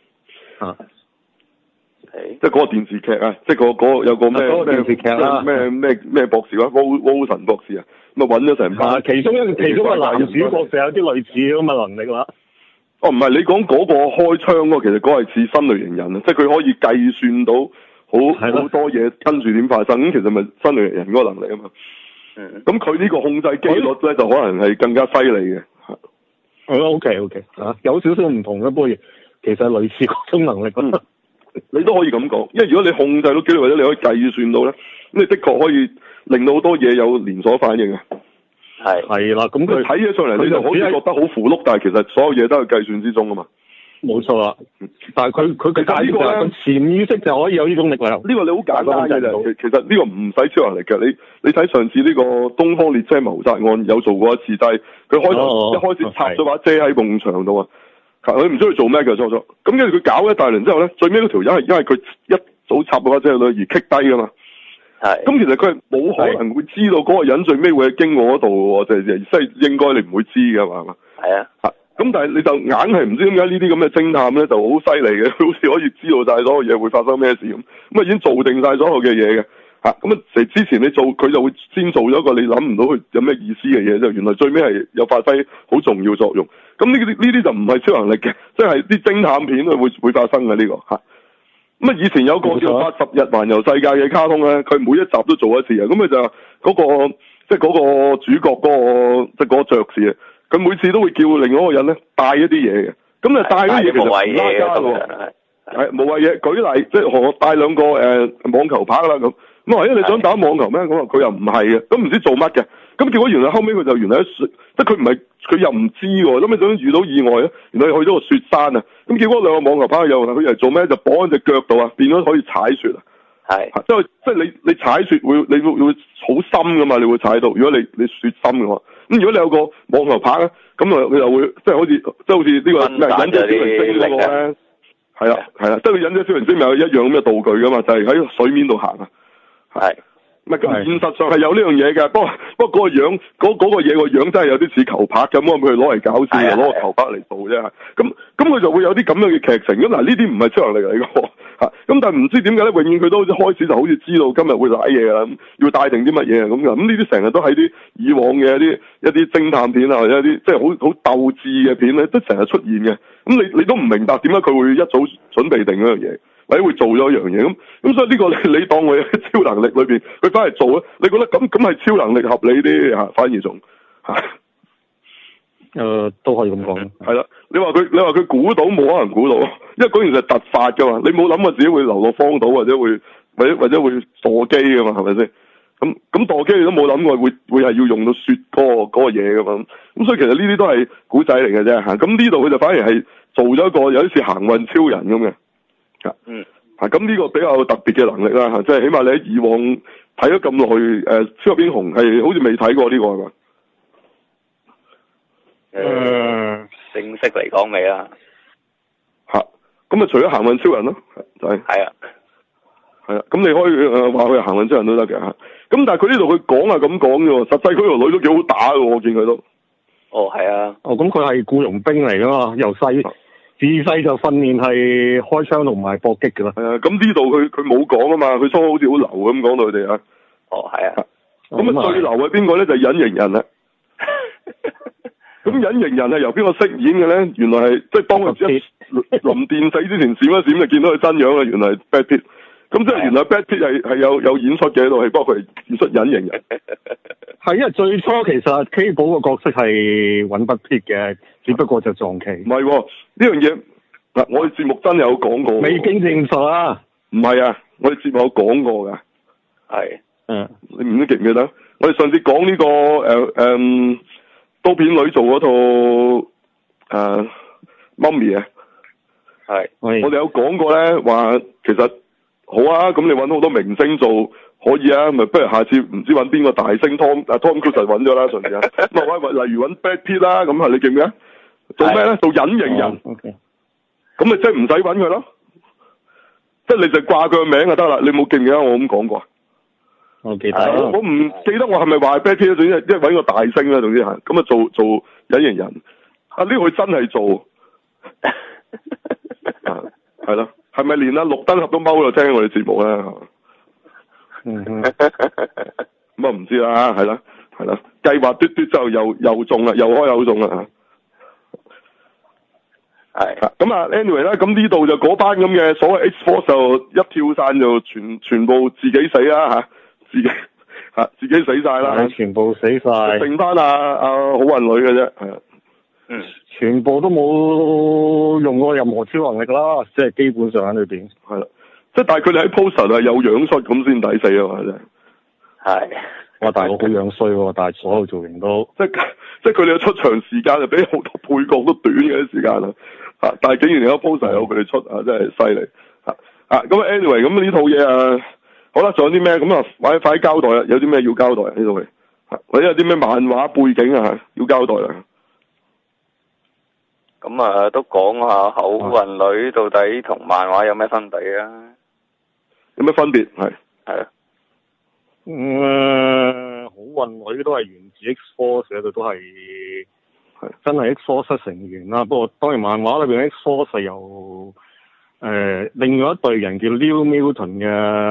即係嗰個電視劇啊，即係嗰有個咩電視劇啦， 咩博士啊，Wilson博士啊，咁啊揾咗成班。其中一個男主角就有啲類似咁嘅能力啦。哦，唔係，你講嗰個開槍嗰個，其實嗰個係似新類型人啊，即係佢可以計算到好多嘢跟住點發生，咁其實咪新類型人嗰個能力啊嘛。咁佢呢個控制機率咧，就可能係更加犀利嘅。 OK， 有少少唔同嘅，不過其實類似嗰種能力。 你都可以咁講，因為如果你控制到機率，或者你可以計算到咧，咁你的確可以令到好多嘢有連鎖反應嘅。係啦，咁佢睇起上嚟你就好似覺得好符碌，但係其實所有嘢都係計算之中啊嘛。冇錯啦，但係佢嘅解釋就係潛意識就可以有呢種力量。呢個你好簡單嘅啫，其實呢個唔使超能力嘅。你睇上次呢個東方列車謀殺案有做過一次，但係佢一開始插咗把遮喺埲牆度啊。佢唔知佢做咩嘅初，咁跟住佢搞一大輪之後咧，最尾嗰條友係因為佢一早插嗰把遮而棘低噶嘛。咁其實佢係冇可能會知道嗰個人最尾會經過嗰度嘅，即係應該你唔會知嘅嘛。咁但係你就硬係唔知點解呢啲咁嘅偵探咧就好犀利嘅，好似可以知道晒所有嘢會發生咩事咁。咁啊已經做定晒所有嘅嘢嘅。咁啊之前你做佢就會先做咗一個你諗唔到佢有咩意思嘅嘢，就原來最尾係有發揮好重要作用。咁呢啲就唔係超能力嘅，即係啲偵探片會發生嘅呢個嚇。咁啊以前有個叫80日環遊世界嘅卡通咧，佢每一集都做一次啊。咁佢就嗰個即係嗰個主角嗰個即係嗰個爵士啊，佢每次都會叫另外一個人咧帶一啲嘢嘅。咁就帶啲嘢其實唔拉家喎，係無謂嘢。舉例即係我帶兩個網球拍啦咁。咁話你想打網球咩？咁話佢又唔係嘅，咁唔知做乜嘅。咁結果原來後尾佢就原來即係佢唔係佢又唔知喎。咁你想遇到意外咧，原來去咗個雪山啊。咁結果兩個網球拍又佢又做咩？就綁喺隻腳度啊，變咗可以踩雪啊。即係你踩雪你會好深噶嘛？你會踩到。如果你雪深嘅話，咁如果你有個網球拍咧，咁啊佢就會即係好似呢個咩忍者小明星嗰個咧，係啦，即係佢忍者小明星咪有一樣咁嘅道具噶嘛，就係喺水面度行啊。唔係咁現實上係有呢樣嘢嘅，不過嗰個樣嗰個嘢個樣真係有啲似球拍咁，佢攞嚟搞笑，攞個球拍嚟做啫。咁佢就會有啲咁樣嘅劇情。咁嗱呢啲唔係超能力嚟嘅咁但係唔知點解咧，永遠佢都好似開始就好似知道今日會瀨嘢啦，要帶定啲乜嘢咁嘅。咁呢啲成日都喺啲以往嘅一啲偵探片啊，或者一啲即係好鬥智嘅片咧，都成日出現嘅。咁你都唔明白點解佢會一早準備定嗰樣嘢。或者會做咗一樣嘢咁所以呢個你當佢超能力裏邊，佢翻嚟做咧，你覺得咁係超能力合理啲嚇？反而仲都可以咁講。係啦，你話佢估到冇可能估到，因為嗰件事係突發㗎嘛，你冇諗過自己會流落荒島或者會墮機㗎嘛，係咪先？咁墮機你都冇諗過會係要用到雪嗰個嘢㗎嘛？咁所以其實呢啲都係古仔嚟嘅啫嚇。咁呢度佢就反而係做咗一個有啲似行運超人咁嘅。咁呢個比較特別嘅能力啦，即係起碼你喺以往睇咗咁耐，超級英雄係好似未睇過呢個係嘛？ 正式嚟講未啦。 咁除咗行運超人咯，就係。係啊。咁你可以話佢係行運超人都得嘅。咁但係佢呢度佢講係咁講嘅喎，實際佢條女都幾好打嘅喎，我見佢都。哦，係啊。咁佢係僱傭兵嚟㗎嘛，由細。自細就訓練係開槍同埋搏擊㗎啦。係啊，咁呢度佢冇講啊嘛，佢初好似好流咁講到佢哋啊。哦，係啊。咁最流係邊個咧？就係隱形人啦。咁隱形人係由邊個飾演嘅咧？原來係即係當佢臨電死之前閃一閃就見到佢真樣啦。原來係 Brad Pitt。 咁即係原來 Brad Pitt 係有演出嘅喺度，係不過佢係演出隱形人。 係因為最初其實 Cable 個角色係揾不 Pitt 嘅，只不過就撞期。 唔係喎，呢樣嘢嗱，我哋節目真係有講過。 未經證實啊？ 唔係啊，我哋節目有講過㗎。 係。 嗯。 你唔記唔記得？我哋上次講呢個刀片女做嗰套Mummy 啊。 係。 我哋有講過咧，話其實好啊，咁你揾好多明星做可以啊，咪不如下次唔知揾邊個大星 Tom Cruise 揾咗啦，上次啊，咁例如揾 Brad Pitt 啦，咁啊你記唔記得？做咩咧？做隱形人。 OK。 咁咪即係唔使揾佢咯，即係你就掛佢個名就得啦。你冇記唔記得我咁講過？ 我記得。 我唔記得我係咪話 Brad Pitt 總之即係揾個大星啦，總之係咁啊做隱形人。啊呢個佢真係做。係咯，係咪連綠燈俠都踎喺度聽我哋節目咧？咁啊唔知啦，係啦，計劃嘟嘟就又中啦，又開又中啦嚇。係。咁啊 ，anyway 啦，咁呢度就嗰班咁嘅所謂 X-Force 就一跳傘就全部自己死啦嚇，自己死晒啦， 全部死晒， 剩翻好運女嘅啫，係啊。 嗯。全部都冇用過任何超能力啦，即係基本上喺裏邊。 係啦，即係但係佢哋喺 poster 係有樣衰咁先抵死啊嘛，真係。係。哇！ 大佬好樣衰喎，但係所有造型都即係佢哋嘅出場時間就比好多配角都短嘅啲時間啦。但係竟然有 poster 有佢哋出啊，真係犀利。咁 anyway 咁呢套嘢啊，好啦，仲有啲咩咁啊？快啲交代啦！有啲咩要交代啊？呢套戲或者有啲咩漫畫背景啊要交代啊？ 咁啊，都講下口運女到底同漫畫有咩分別啊？ 有咩分別？係啊。 好運女都係源自 X-Force 嘅，佢都係真係 X-Force 成員啦。不過當然漫畫裏邊 X-Force 係由另外一隊人叫 New Mutant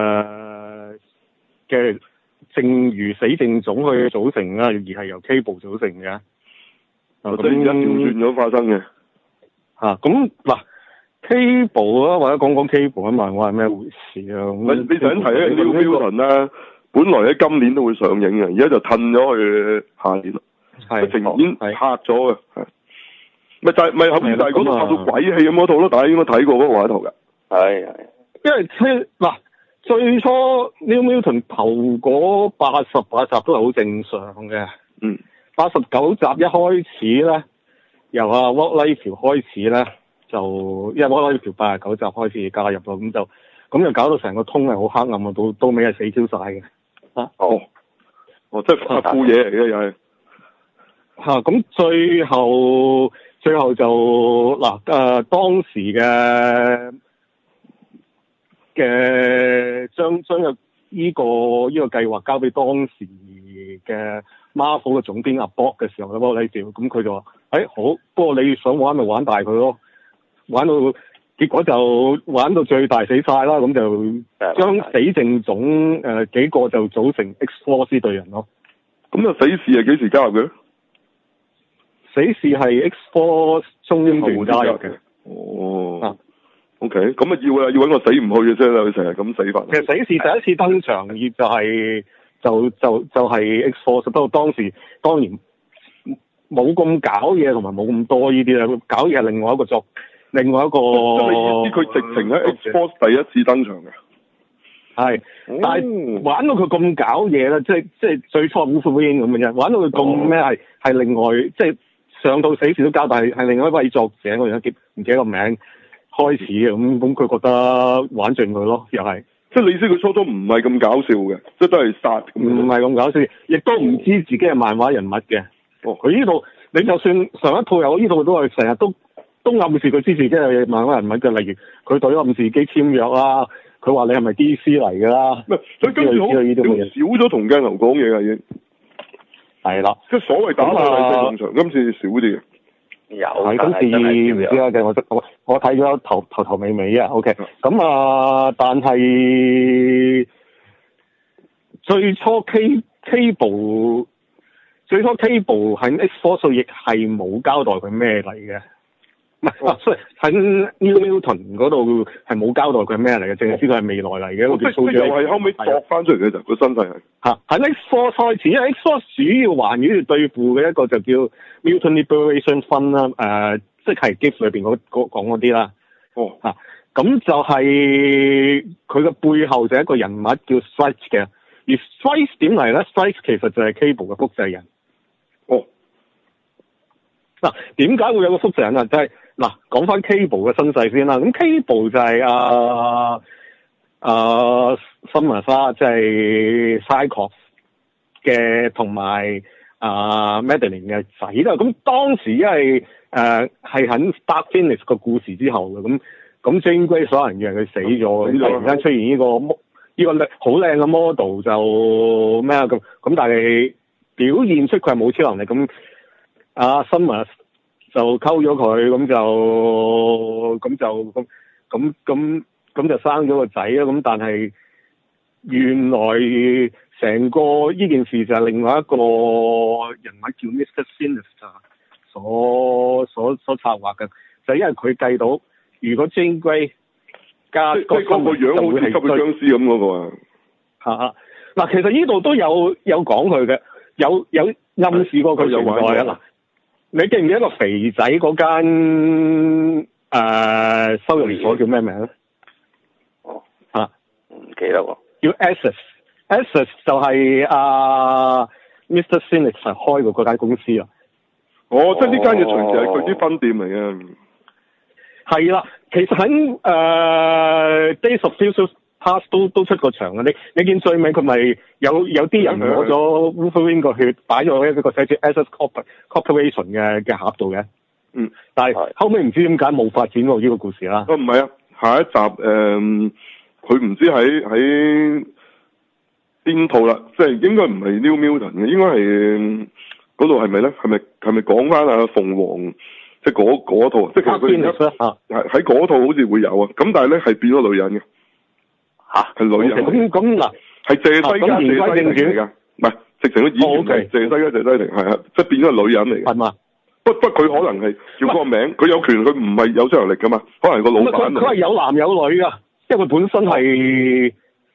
嘅正如死正種去組成啦，而係由 Cable 組成嘅。 即係而家調轉咗發生嘅。 咁嗱 Cable 啦，或者講 Cable 喺漫畫係咩回事啊？ 你想提咧 New Mutant 啦，本來喺今年都會上映嘅，而家就褪咗去下年啦。係。情已經拍咗嘅，係。咪就係咪後面就係嗰套拍到鬼戲咁嗰套咯？大家應該睇過嗰個畫圖㗎。係。 因為最初 New Mutant 頭嗰88集都係好正常嘅。嗯。89集一開始咧，由阿 Rob Liefeld 開始咧，就因為 Rob Liefeld 89集開始加入咯，咁就搞到成個通係好黑暗啊，到尾係死 Q 晒嘅。即係發布嘢嚟嘅又係。咁最後就當時嘅將呢個計劃交俾當時嘅 Marvel 嘅總編阿 Bob 嘅時候咧，Rob Liefeld咁佢就話：好，不過你想玩咪玩大佢咯，結果就玩到最大死晒啦，咁就將死剩種幾個就組成 X-Force 隊人咯。咁死侍係幾時加入嘅？死侍係 X-Force 中段加入嘅。 OK，咁要揾個死唔去嘅啫，佢成日咁死法。 其實死侍第一次登場就係 X-Force，不過當然冇咁搞嘢，同埋冇咁多呢啲啦。搞嘢係另外一個。即係你意思佢直情喺 X-Force 第一次登場嘅。係，但係玩到佢咁搞嘢啦，即係最初 Wolverine 咁嘅啫，玩到佢咁咩係另外，即係上到死侍都交代係另外一位作者，我而家唔記得個名開始嘅，咁佢覺得玩盡佢咯，又係。即係你意思佢初初唔係咁搞笑嘅，即係都係殺。唔係咁搞笑，亦都唔知自己係漫畫人物嘅。佢呢度你就算上一套有呢套都係成日都暗示佢知自己係漫畫人物嘅，例如佢對暗示自己簽約啦，佢話你係咪 DC 嚟㗎啦？佢跟住好少咗同鏡頭講嘢㗎已經。係啦，即係所謂打鬥係正常，今次少啲嘅。有，今次唔知啦嘅，我睇咗頭尾啊。OK，咁但係最初 Cable 喺 X-Force 亦係冇交代佢咩嚟嘅。 唔係，所以喺 New Mutant 嗰度係冇交代佢係咩嚟嘅，淨係知佢係未來嚟嘅一個叫蘇即又係後尾作翻出嚟嘅就個身體係喺 X-Force 開始，因為 X-Force 主要環繞住對付嘅一個就叫 Mutant Liberation Fund 啦，即係 GIF 裏邊講嗰啲啦。咁就係佢嘅背後就係一個人物叫 Strike 嘅，而 Strike 點嚟咧 ？Strike 其實就係 Cable 嘅複製人。點解會有個複製人啊？就係講翻 Cable 嘅身世先啦。咁 Cable 就係Summers 啦，即係 Cyclops 嘅同埋Madeline 嘅仔啦。咁當時因為係喺 Dark Phoenix 個故事之後嘅咁 Jean Grey 所有人以為佢死咗，咁突然間出現呢個好靚嘅 model 就咩啊咁，但係表現出佢係冇超能力咁。Summers 就溝咗佢，咁就生咗個仔啦。咁但係原來成個呢件事就係另外一個人物叫 Mr. Sinister 所策劃嘅，就係因為佢計到如果 Jean Grey 加個樣好似吸血僵屍咁嗰個啊。其實呢度都有講佢嘅，有暗示過佢存在啊。你記唔記得個肥仔嗰間收容所叫咩名咧？ 唔記得喎。 叫 Access 就係Mr. Phoenix 開過嗰間公司啊。 即係呢間嘢隨時係佢啲分店嚟嘅。係啦，其實喺Days of Future Past 都出過場嘅。你見最尾佢咪有啲人攞咗 Wolverine 個血擺咗喺一個寫住 Access Corporation 嘅盒度嘅。但係後尾唔知點解冇發展到呢個故事啦。唔係啊，下一集佢唔知喺邊套啦，即係應該唔係 New Mutant 嘅，應該係嗰度係咪咧？係咪講翻鳳凰？即係嗰套，即係其實佢喺嗰套好似會有啊。咁但係咧係變咗女人嘅。係女人。咁嗱，係謝西加謝西婷嚟㗎，唔係直情個演員係謝西加謝西婷，係即係變咗女人嚟嘅。係嘛？不佢可能係叫個名，佢有權，佢唔係有超能力㗎嘛，可能係個老闆。佢係有男有女㗎，因為佢本身係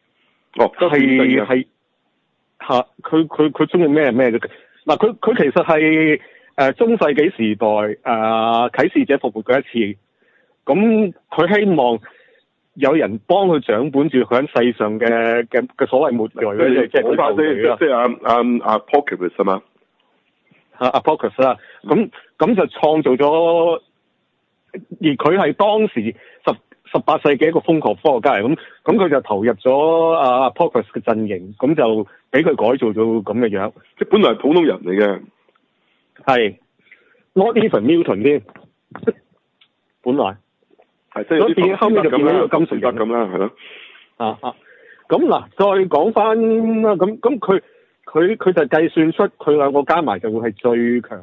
係佢中意咩嘅。佢其實係中世紀時代啟示者復活過一次，咁佢希望有人幫佢掌管住佢喺世上嘅所謂末代，即係阿 Apocalypse 係嘛？Apocalypse 啦，咁就創造咗，而佢係當時18世紀一個瘋狂科學家嚟，咁佢就投入咗Apocalypse 嘅陣營，咁就俾佢改造到咁嘅樣，即係本來係普通人嚟嘅，係 Not even Mutant 添，本來係即係有啲後尾就變咗個金屬人咁啦，係咯，咁嗱，再講翻啦，咁佢就計算出佢兩個加埋就會係最強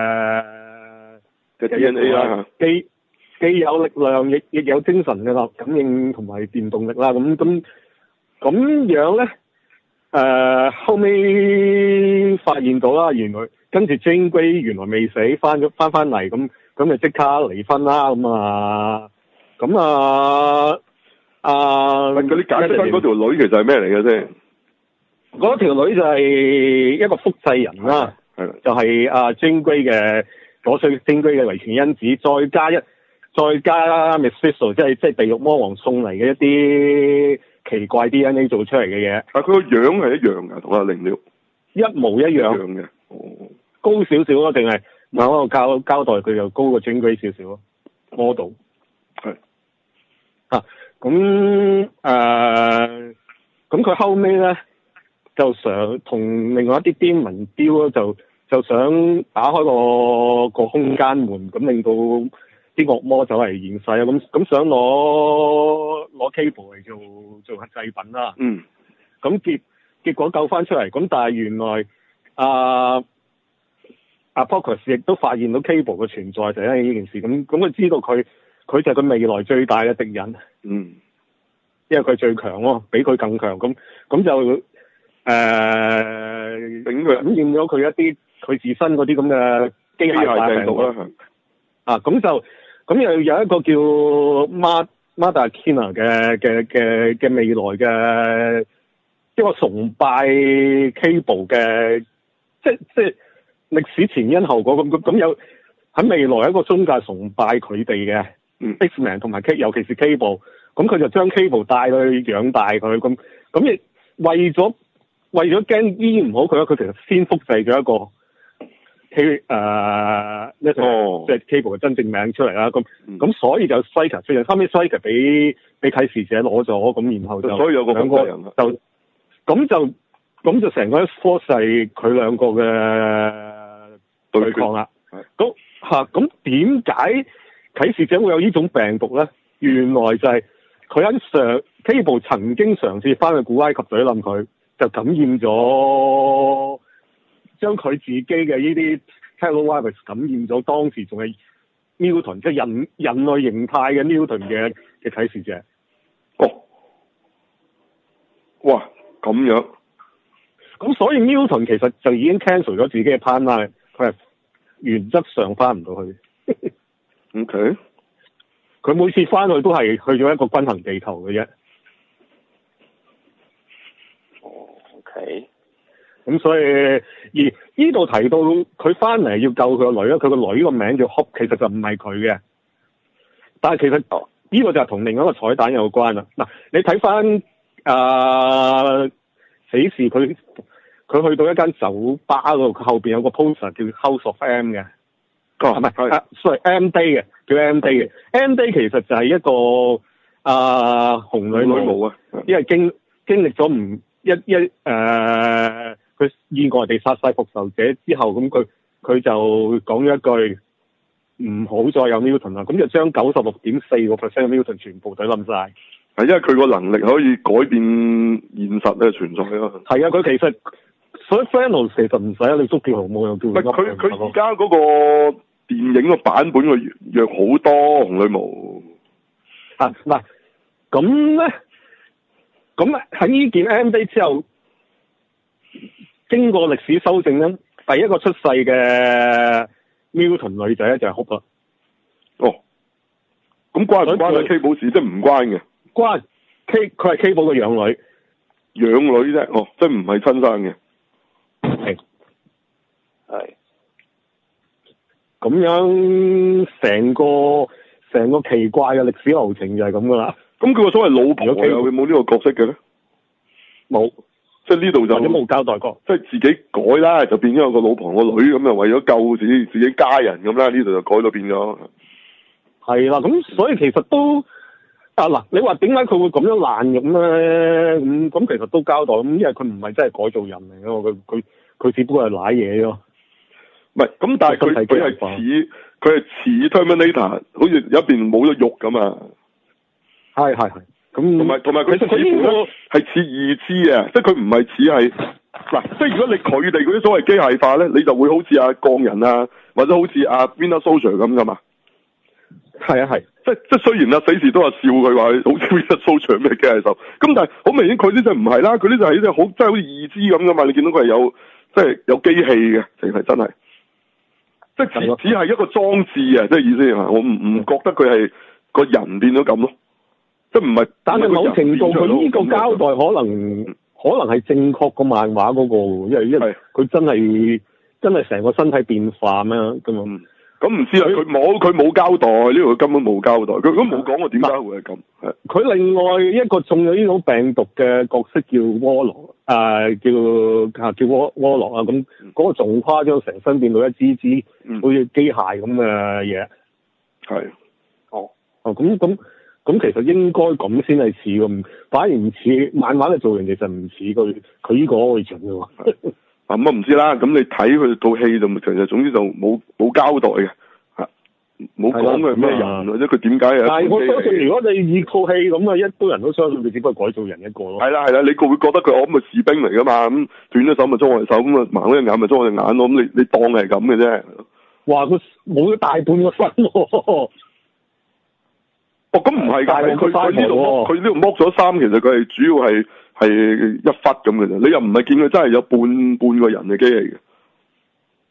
嘅 DNA 啦，既有力量，亦有精神嘅啦，感應同埋電動力啦，咁樣咧，後尾發現到啦，原來跟住 Jean Grey 原來未死，翻嚟，咁就即刻離婚啦，嗰啲解釋翻嗰條女其實係咩嚟嘅啫？嗰條女就係一個複製人啦，就係Jean Grey 嘅Jean Grey 嘅遺傳因子，再加 Mephisto 即係地獄魔王送嚟嘅一啲奇怪 DNA 做出嚟嘅嘢。佢個樣係一樣㗎，同阿靈鳥一模一樣嘅。高少少咯，定係我交代佢又高過 Jean Grey 少少咯 model。係。咁佢後尾咧就想同另外一啲 Demon 雕就想打開個空間門，咁令到啲惡魔走嚟現世啊！咁想攞 Cable 嚟做製品啦。咁結果救翻出嚟，咁但係原來Apocalypse 亦都發現到 Cable 嘅存在，就因為呢件事。咁佢知道佢就係佢未來最大嘅敵人。因為佢最強咯，比佢更強。咁就感染咗佢一啲佢自身嗰啲咁嘅機械病毒啦。咁就咁又有一個叫 Mada Kina 嘅未來嘅一個崇拜 Cable 嘅，即係歷史前因後果咁有喺未來一個宗教崇拜佢哋嘅 X-Men 同埋尤其是 Cable， 咁佢就將 Cable 帶去養大佢，咁亦為咗驚醫唔好佢，佢其實先複製咗一個即係 Cable 嘅真正名出嚟啦。咁所以就 Striker 出現，後尾 Striker 俾啟示者攞咗，咁然後就所以有個兩個人咁就成個 X-Force 係佢兩個嘅對抗啦。咁點解啟示者會有呢種病毒咧？原來就係佢喺Cable 曾經嘗試翻去古埃及懟冧佢，就感染咗，將佢自己嘅呢啲 Telovirus 感染咗，當時仲係 Mutant 即係人類形態嘅 Mutant 嘅啟示者。 哦，哇，咁樣。 咁所以 Mutant 其實就已經 cancel 咗自己嘅 timeline， 佢係原則上翻唔到去。 OK。 佢每次翻去都係去咗一個均衡地球嘅啫。 OK。 咁所以而呢度提到佢翻嚟要救佢個女咧，佢個女個名叫 Hope， 其實就唔係佢嘅。但係其實呢個就係同另一個彩蛋有關啦。嗱，你睇翻死侍佢去到一間酒吧嗰度，後邊有個 poster 叫 House of M 嘅。係咪？sorry M Day 嘅，叫 M Day 嘅。M Day 其實就係一個紅女巫啊，因為經歷咗佢意外地殺晒復仇者之後，咁佢就講咗一句唔好再有 Mutant 啦，咁就將 96.4% 嘅 Mutant 全部懟冧晒。 係因為佢個能力可以改變現實嘅存在咯。係啊，佢其實所以 Thanos 其實唔使你捉叫毫毛又叫。 佢而家嗰個電影個版本佢弱好多紅女巫。 嗱，咁咧喺呢件 M Day 之後，經過歷史修正咧，第一個出世嘅 Mutant 女仔咧就係 Hope啦。 哦，咁關唔關佢 Cable 事？即係唔關嘅。 關佢係 Cable 嘅養女。 養女啫，哦，即係唔係親生嘅。 係。 咁樣成個奇怪嘅歷史流程就係咁噶啦。 咁佢個所謂老婆有冇呢個角色嘅咧？冇，即係呢度就冇交代過， 即係自己改啦，就變咗個老婆個女咁，就為咗救自己家人咁啦。呢度就改到變咗。係啦， 咁所以其實都嗱，你話點解佢會咁樣濫用咧？咁其實都交代咁，因為佢唔係真係改造人嚟嘅，佢只不過係瀨嘢咯。 唔係，咁但係佢係似 Terminator， 好似有一邊冇咗肉咁啊！係，咁同埋佢似乎係似義肢啊，即係佢唔係似係嗱，即係如果你佢哋嗰啲所謂機械化咧，你就會好似阿鋼人啊，或者好似阿 Winter Soldier 咁噶嘛。係，即係雖然死侍都話笑佢話好似 Winter Soldier 咩機械獸，咁但係好明顯佢呢就唔係啦，佢呢就係啲好即係好似義肢咁噶嘛，你見到佢係有即係有機器嘅，定係真係。即係只係一個裝置啊！即係意思係我唔覺得佢係個人變咗咁咯，即係唔係。但係某程度佢呢個交代可能係正確個漫畫嗰個，因為佢真係成個身體變化咩咁啊？咁唔知啊，佢冇交代呢度，根本冇交代，佢都冇講過點解會係咁。佢另外一個中咗呢種病毒嘅角色叫窩羅，叫窩羅啊，咁嗰個仲誇張，成身變到一支支，好似機械咁嘅嘢。係。咁其實應該咁先係似㗎，反而唔似漫畫嘅造型，其實唔似佢呢個愛情嘅喎。咁啊唔知啦，咁你睇佢套戲就其實總之就冇交代嘅，冇講佢係咩人或者佢點解啊？但係我相信，如果你以套戲咁啊，一堆人都相信佢只不過改造人一個咯。係啦，你會覺得佢我咁士兵嚟噶嘛？咁斷咗手咪裝我隻手，咁啊盲咗隻眼咪裝我隻眼咯。咁你當係咁嘅啫。哇！佢冇咗大半個身喎。哦，咁唔係㗎，佢呢度剝咗衫，其實佢係主要係一忽咁嘅啫。你又唔係見佢真係有半個人嘅機器嘅。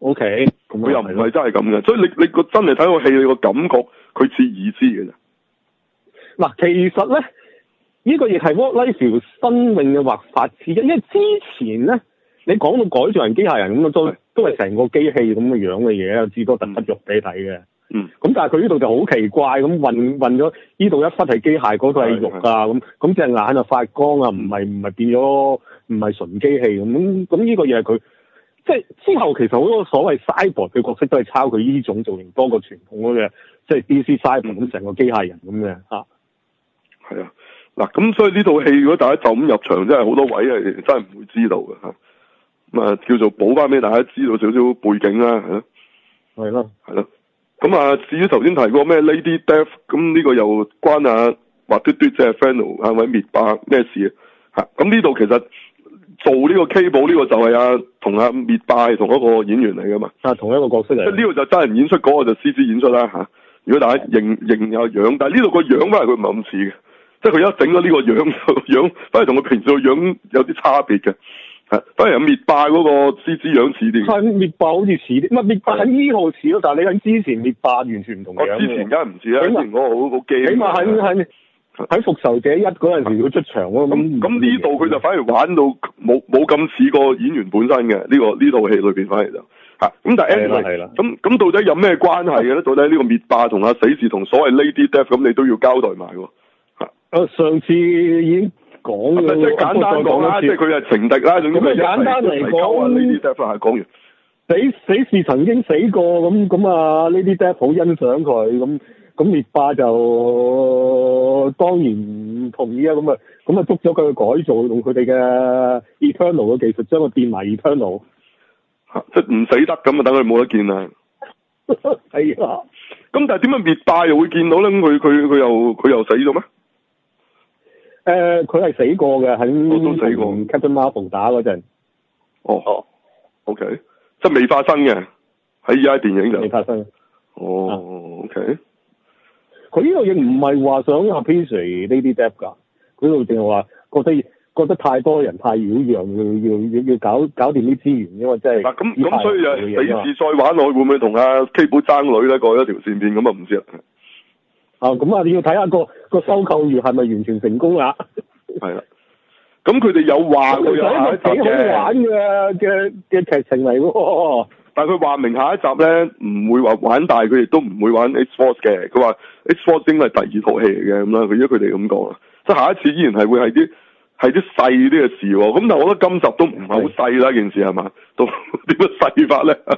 OK， 佢又唔係真係咁嘅，所以你個真係睇個戲，你個感覺佢似已知嘅啫。 嗱，其實咧，呢個亦係 What Liefeld 生命嘅畫法之一，因為之前咧，你講到改造人機械人咁都係成個機器咁嘅樣嘅嘢，至多突忽肉俾你睇嘅。 嗯。 咁但係佢呢度就好奇怪咁混咗，呢度一忽係機械，嗰度係肉啊，咁隻眼啊發光啊，唔係變咗唔係純機器咁呢個嘢係佢。即係之後，其實好多所謂 cyborg 嘅角色都係抄佢呢種造型多過傳統嘅，即係 DC cyborg 咁成個機械人咁嘅嚇。係啊，嗱咁所以呢套戲如果大家就咁入場，真係好多位係真係唔會知道嘅嚇。咁啊叫做補翻俾大家知道少少背景啦，係咯。 係咯。係咯。 咁啊，至於頭先提過咩 Lady Death， 咁呢個又關啊滑嘟嘟即係 Fennel 啊或者滅霸咩事啊？嚇，咁呢度其實。做呢個 Cable 呢個就係同阿滅霸係同一個演員嚟噶嘛， 同一個角色嚟。 即呢個就真人演出，嗰個就 CG 演出啦嚇。如果大家認有樣，但係呢度個樣反而佢唔係咁似嘅，即係佢一整咗呢個樣，反而同佢平時個樣有啲差別嘅，係反而有滅霸嗰個 CG 樣似啲。係滅霸好似似啲，唔係滅霸喺呢號似咯，但係你喺之前滅霸完全唔同樣。 我之前梗係唔似啦，之前嗰個好驚。 起碼喺復仇者一嗰陣時要出場咯，咁呢度佢就反而玩到冇咁似個演員本身嘅呢套戲裏邊反而就嚇，咁但係 anyway 咁到底有咩關係嘅咧？到底呢個滅霸同阿死侍同所謂 Lady Death 咁，你都要交代埋喎嚇。上次已經講咗，即係簡單講啦，即係佢係情敵啦。咁簡單嚟講，Lady Death 係講完死侍曾經死過，咁啊 Lady Death 好欣賞佢咁滅霸就當然唔同意啊！咁啊捉咗佢去改造，用佢哋嘅 Eternal 嘅技術將佢變埋 Eternal，即係唔死得咁啊！等佢冇得見啊！係啊！咁但係點解滅霸又會見到咧？咁佢又死咗咩？佢係死過嘅，喺都死過 Captain Marvel 打嗰陣。哦 ，OK， 即係未發生嘅，喺依家電影就未發生。OK。佢呢度亦唔係話想 appreciate Lady Death 㗎，佢度淨係話覺得太多人太擾攘，要搞掂啲資源，因為真係嗱咁所以就死侍再玩落去會唔會同阿 Cable 爭女咧？過一條線片咁啊唔知啦。咁啊你要睇下個收購月係咪完全成功啊？係啦，咁佢哋有話佢有下一集嘅幾好玩嘅劇情嚟喎。但係佢話明下一集咧唔會話玩大，佢亦都唔會玩 X-Force 嘅。佢話 X-Force 應該係第二套戲嚟嘅咁啦。如果佢哋咁講啦，即係下一次依然係會係啲細啲嘅事喎。咁但係我覺得今集都唔係好細啦，件事係嘛？都點樣細法咧？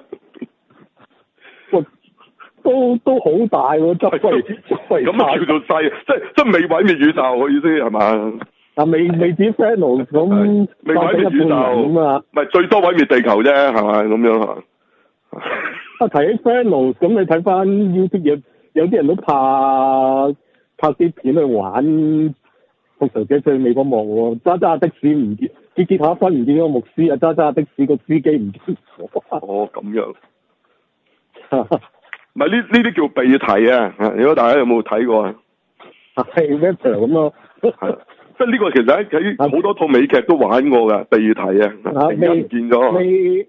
都好大喎，真係咁啊叫做細，即係未毀滅宇宙嘅意思係嘛？未止 Thanos 咁，未毀滅宇宙咁啊？唔係最多毀滅地球啫，係咪咁樣啊？提起 Thanos 咁，你睇翻 YouTube 有啲人都拍啲片去玩復仇者最尾嗰幕喎，揸的士唔見，結下婚唔見咗個牧師啊，揸的士個司機唔見咗。哦，咁樣。唔係呢啲叫被提啊！如果大家有冇睇過啊？係咩咁咯？係，即係呢個其實喺好多套美劇都玩過㗎，被提啊！突然唔見咗。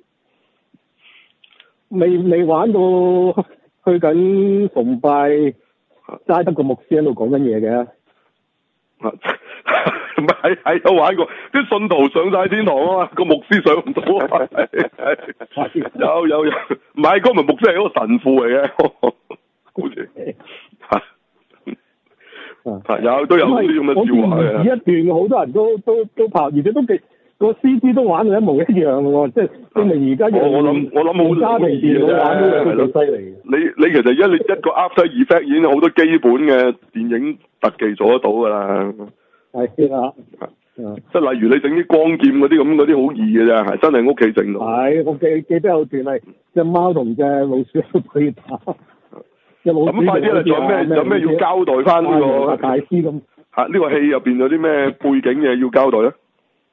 未玩到去緊崇拜，齋得個牧師喺度講緊嘢嘅。唔係喺度玩過，啲信徒上晒天堂啊嘛，個牧師上唔到啊。有，唔係嗰個牧師係一個神父嚟嘅，好似都有啲咁嘅笑話嘅。而一段好多人都拍，而且都個 CG 都玩到一模一樣喎，即係證明而家我諗好家庭電腦玩都幾犀利。你其實一個 After Effect 已經好多基本嘅電影特技做得到㗎啦。係啊，即係例如你整啲光劍嗰啲好易嘅啫，係真係屋企整到。係，我記得有段係隻貓同隻老鼠喺度對打。咁快啲啦！仲有咩要交代翻呢個大師咁？呢個戲入邊有啲咩背景嘢要交代咧？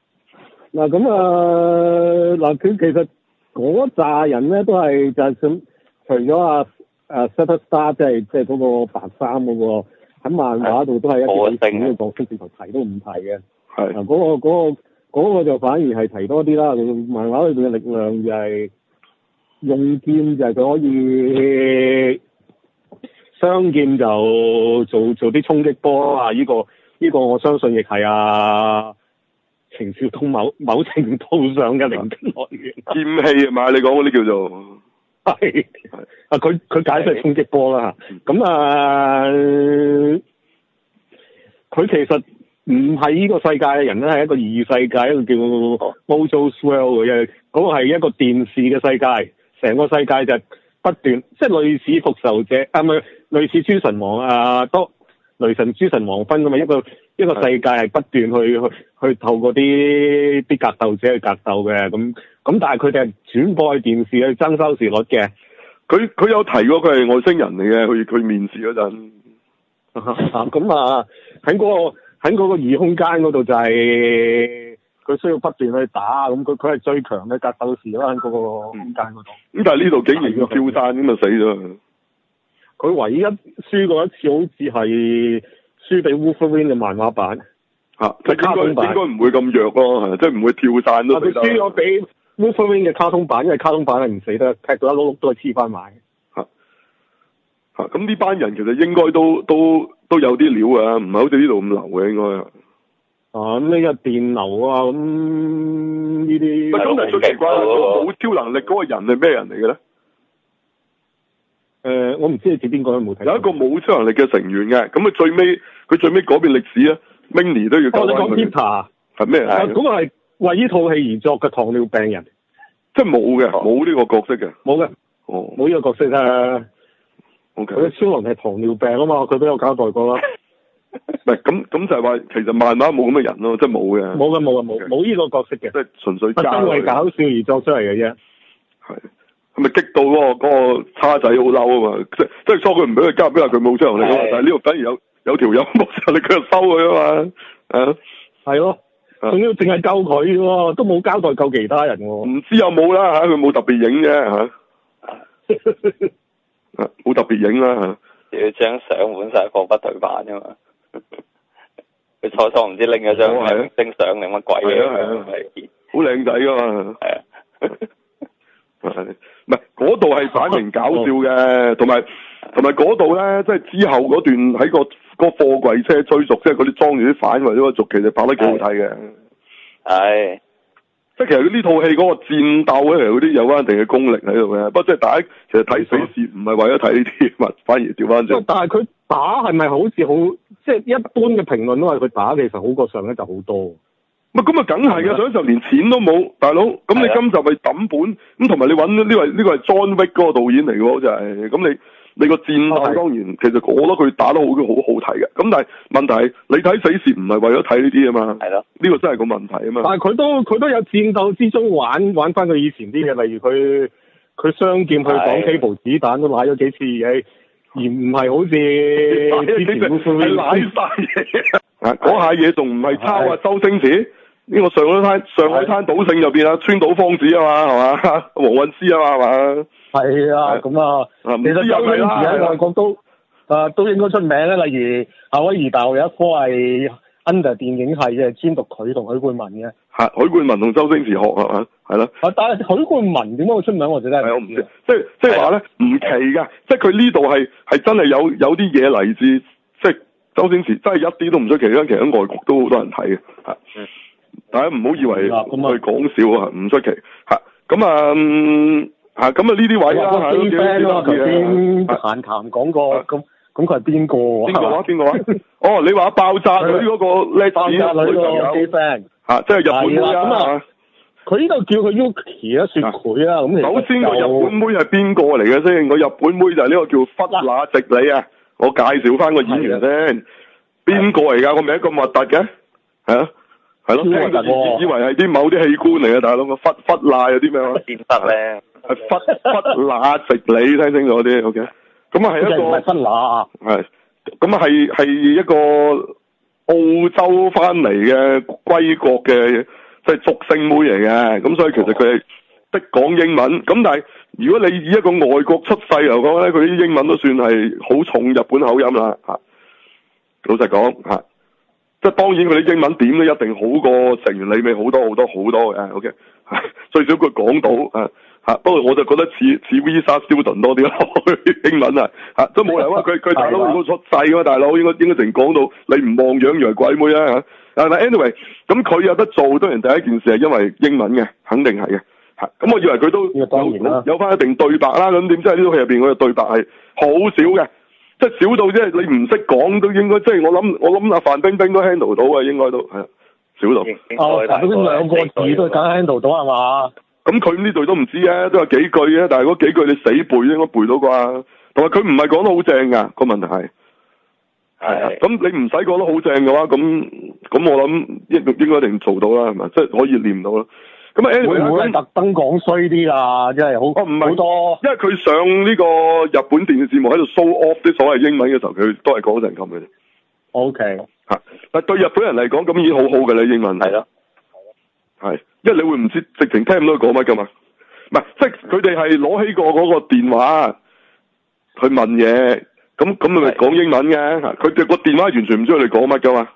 佢其實嗰扎人咧都係就係想除咗Shatterstar Star 即係嗰個白衫嗰個。喺漫畫度都係一啲好正嘅角色，直頭提都唔提嘅。係嗰個就反而係提多啲啦。漫畫裏邊嘅力量就係用劍就係佢可以雙劍就做啲衝擊波啊！呢個我相信亦係程少東某程度上嘅靈感來源。 劍氣啊嘛，你講嗰啲叫做係佢解釋係衝擊波啦。咁佢其實唔係呢個世界嘅人咧，係一個異世界，一個叫 Mojo Swirl 嘅，嗰個係一個電視嘅世界，成個世界就不斷即係類似復仇者類似諸神王雷神諸神黃昏咁啊，一個世界係不斷去透過啲格鬥者去格鬥嘅，咁但係佢哋係轉播去電視去爭收視率嘅。 佢有提過佢係外星人嚟嘅，佢面試嗰陣。 咁喺嗰個異空間嗰度就係佢需要不斷去打，咁佢係最強嘅格鬥士啦，喺嗰個空間嗰度。咁但係呢度竟然要跳傘咁啊，死咗！ 佢唯一輸過一次好似係輸俾 Wolverine 嘅漫畫版。 佢應該唔會咁弱咯，即係唔會跳傘都死得。佢輸咗俾 Wolverine 嘅卡通版，因為卡通版係唔死得，踢到一碌碌都係黐翻埋。 咁呢班人其實應該都有啲料啊，唔係好似呢度咁流嘅應該。咁呢個電流啊，咁呢啲。 咁但係最奇怪冇超能力嗰個人係咩人嚟嘅咧？ 我唔知你指邊個都冇睇。 有一個冇超能力嘅成員嘅，咁佢最尾改變歷史啊 ，Mini 都要救翻佢。 你講 Peter 係咩啊？ 嗰個係為呢套戲而作嘅糖尿病人， 即係冇嘅，冇呢個角色嘅。 冇嘅。冇呢個角色啊。 OK。 佢嘅超能係糖尿病啊嘛，佢都有交代過啦。 唔係咁就係話，其實漫畫冇咁嘅人咯，即係冇嘅。 冇呢個角色嘅。 即係純粹真係搞笑而作出嚟嘅啫。 係咪激到嗰個叉仔好嬲啊嘛？即係初佢唔俾佢加入，因為佢冇超能力啊嘛。但係呢度反而有條友冇超能力，佢就收佢啊嘛。係咯。仲要淨係救佢喎，都冇交代救其他人喎。 唔知有冇啦佢冇特別影啫冇特別影啦要張相換晒貨不對版㗎嘛。佢初唔知拎咗張明星相定乜鬼嘅， 好靚仔㗎嘛。唔係嗰度係擺明搞笑嘅，同埋嗰度咧，即係之後嗰段喺個貨櫃車追逐，即係嗰啲裝住啲反為呢個族，其實拍得幾好睇嘅。 係， 即係其實呢套戲嗰個戰鬥咧，其實嗰啲有一定嘅功力喺度嘅。不過即係大家其實睇死侍唔係為咗睇呢啲，反而調翻轉。但係佢打係咪好似好，即係一般嘅評論都話佢打其實好過上一集好多。咁啊，梗係嘅，上一集連錢都冇，大佬。咁你今集咪抌本咁，同埋你揾呢個係 John Wick 嗰個導演嚟嘅喎，就係咁你個戰鬥當然其實我覺得佢打得好睇嘅。咁但係問題係你睇死侍唔係為咗睇呢啲啊嘛。係咯。呢個真係個問題啊嘛。但係佢都有戰鬥之中玩翻佢以前啲嘅，例如佢雙劍去擋幾部子彈都瀨咗幾次嘢，而唔係好似之前係瀨晒嘢。嗰下嘢仲唔係抄啊周星馳？呢個上海灘賭聖入邊啊，川島芳子啊嘛，係嘛？黃韻詩啊嘛，係嘛？係啊，咁啊，其實周星馳喺外國都應該出名咧。例如夏威夷大學有一科係 under 電影系嘅，專讀佢同許冠文嘅。係許冠文同周星馳學係嘛？係咯。但係許冠文點解會出名？我真係我唔知。即係話咧唔奇㗎，即係佢呢度係真係有啲嘢嚟自，即係周星馳真係一啲都唔出奇，因為其實喺外國都好多人睇嘅。大家唔好以為佢講笑啊，唔出奇嚇。咁呢啲位啦嚇，啲 friend 啊，頭先閒談講過，咁佢係邊個？邊個話？哦，你話爆炸女嗰個叻仔女個 friend 嚇，即係日本妹啊！佢呢度叫佢 Yuki 啊，雪佢啊。咁首先個日本妹係邊個嚟嘅先？個日本妹就係呢個叫忽那直里啊。我介紹翻個演員先，邊個嚟㗎？個名咁核突嘅，係啊？係咯，以為係啲某啲器官嚟嘅，大佬個忽那有啲咩啊？變得咧，係忽那直里，聽清楚啲 ，OK？咁啊係一個忽那，係咁啊係一個澳洲翻嚟嘅歸國嘅，即係竹升妹嚟嘅，咁所以其實佢係識講英文，咁但係如果你以一個外國出世嚟講咧，佢啲英文都算係好重日本口音啦，嚇。老實講嚇。即即係當然佢啲英文點咧一定好過成員李美好多嘅，OK， 最少佢講到不過我就覺得似 Visa Student 多啲咯，英文即係冇人話佢大佬都出世㗎嘛，大佬應該淨講到你唔望樣以為鬼妹啊但係 anyway， 咁佢有得做，當然第一件事係因為英文嘅，肯定係嘅。咁我以為佢都有翻一定對白啦，咁點知喺呢套戲入邊嗰個對白係好少嘅，即係少到即係你唔識講都應該，即係我諗阿范冰冰都 handle 到嘅，應該都係少到。 咁兩個字都梗 handle 到係嘛？ 咁佢呢度都唔知啊，都有幾句啊，但係嗰幾句你死背應該背到啩，同埋佢唔係講得好正㗎，個問題係。係咁你唔使講得好正嘅話，咁我諗應該一定做到啦，係咪？即係可以練到啦。咁啊， 會唔會特登講衰啲啊？即係好唔係好多， 因為佢上呢個日本電視節目喺度 show off 啲所謂英文嘅時候，佢都係講成咁嘅啫。 OK， 但對日本人嚟講，咁已經好好嘅啦，英文係咯，係，因為你會唔知直情聽唔到佢講乜噶嘛？唔係，即係佢哋係攞起個嗰個電話去問嘢。咁你咪講英文嘅，佢哋個電話完全唔知佢哋講乜噶嘛。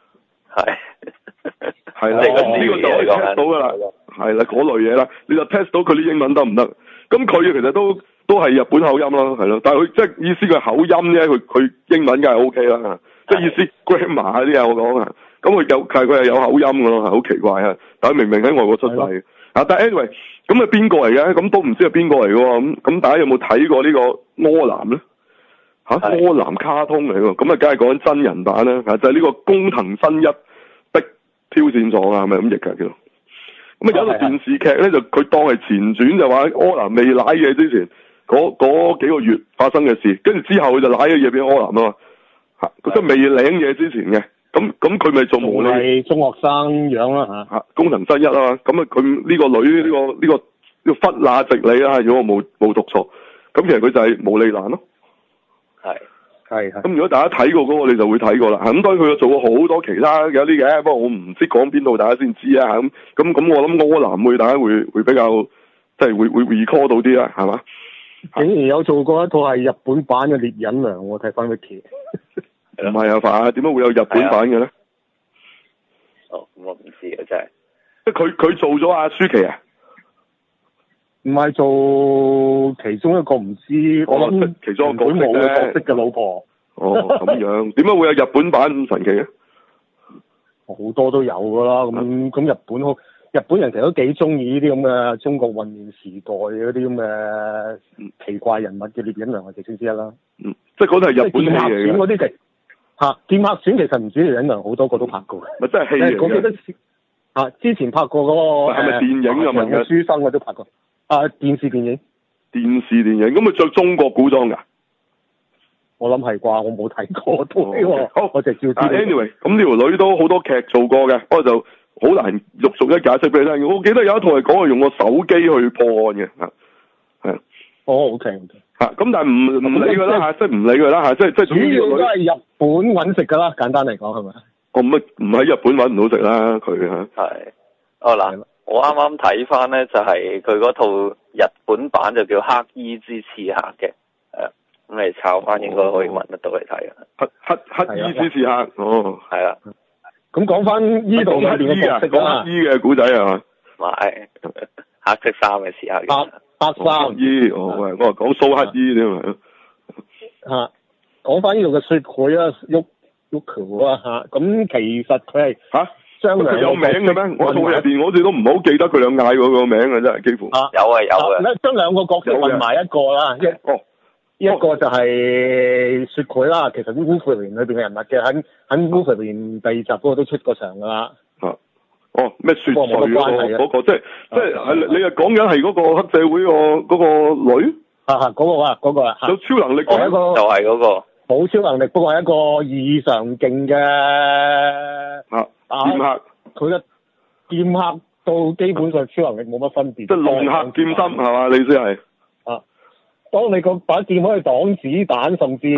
係啦，呢個就可以 test 到噶啦，係啦嗰類嘢啦，你就 test 到佢啲英文得唔得？咁佢其實都係日本口音咯，係咯，但係佢即係意思佢口音啫，佢英文梗係 OK 啦，即係意思 grammar 嗰啲啊，我講啊，咁佢係有口音噶咯，係好奇怪啊！但係明明喺外國出世嘅，但係 anyway， 咁係邊個嚟嘅？咁都唔知係邊個嚟嘅喎？咁大家有冇睇過呢個柯南咧？柯南卡通嚟喎，咁啊，梗係講緊真人版啦，就係呢個工藤新一的挑戰狀啊，係咪咁譯㗎叫？咁啊有一個電視劇咧，就佢當係前傳，就話柯南未舐嘢之前嗰幾個月發生嘅事，跟住之後佢就舐咗嘢俾柯南啊嘛，佢即係未領嘢之前嘅，咁佢咪做無理係中學生樣啦嚇， 工藤新一啊嘛，咁啊佢呢個女呢個忽那直理啦，如果我冇讀錯，咁其實佢就係無理男咯。係，咁如果大家睇過嗰個，你就會睇過啦。咁當然佢有做過好多其他嘅啲嘅，不過我唔識講邊度，大家先知啊。咁我諗柯南會大家會比較即係會 recall 到啲啦，係嘛？ 竟然有做過一套係日本版嘅烈忍娘，我睇翻個劇。 唔係啊，爸，點解會有日本版嘅咧？ 哦，我唔知啊，真係。 即係佢做咗阿舒淇啊？ 唔係做其中一個唔知，我諗其中一個冇嘅角色嘅老婆。 哦，咁樣，點解會有日本版咁神奇嘅？ 好多都有噶啦，咁日本人其實都幾中意呢啲咁嘅中國混亂時代嗰啲咁嘅奇怪人物嘅烈忍娘係其中之一啦。 即係嗰啲係日本戲嚟嘅。 劍客傳嗰啲劍客傳其實唔止烈忍娘，好多個都拍過嘅。 咪真係戲嚟嘅。我記得之前拍過嗰個係咪電影啊？ 嘅書生我都拍過。電視電影， 咁咪着中國古裝㗎？ 我諗係啩，我冇睇過都。好，我就照知。 Anyway， 咁呢條女都好多劇做過嘅，不過就好難逐一解釋俾你聽。我記得有一套係講係用個手機去破案嘅，係。哦 ，OK。 咁但係唔理佢啦，即係唔理佢啦，即係主要都係日本揾食㗎啦，簡單嚟講係咪？ 唔喺日本揾唔到食啦，佢係。嗱。我啱啱睇翻咧，就係佢嗰套日本版就叫《黑衣之刺客》嘅，咁你抄翻應該可以揾得到嚟睇啊。 黑衣之刺客， 係啦。 咁講翻呢度裏邊嘅角色啦， 黑衣嘅古仔係嘛？ 唔係黑色衫嘅刺客。 白衫衣，我話講蘇黑衣添啊。 講翻呢度嘅雪海啊，Yuko啊咁其實佢係佢有名嘅咩？我套入邊我哋都唔好記得佢兩嗌嗰個名嘅真係幾乎。 有嘅。 將兩個角色混埋一個啦，一個就係雪佢啦。其實 Wolverine 裏邊嘅人物嘅喺 Wolverine 第二集嗰個都出過場噶啦。 咩雪穗嗰個即係你係講緊係嗰個黑社會嗰個女？ 嗰個啊。有超能力嘅就係嗰個。 冇超能力，不過係一個異常勁嘅。 劍客， 佢嘅劍客到基本上超能力冇乜分別， 即係龍客劍心係嘛？你意思係？ 當你個把劍可以擋子彈，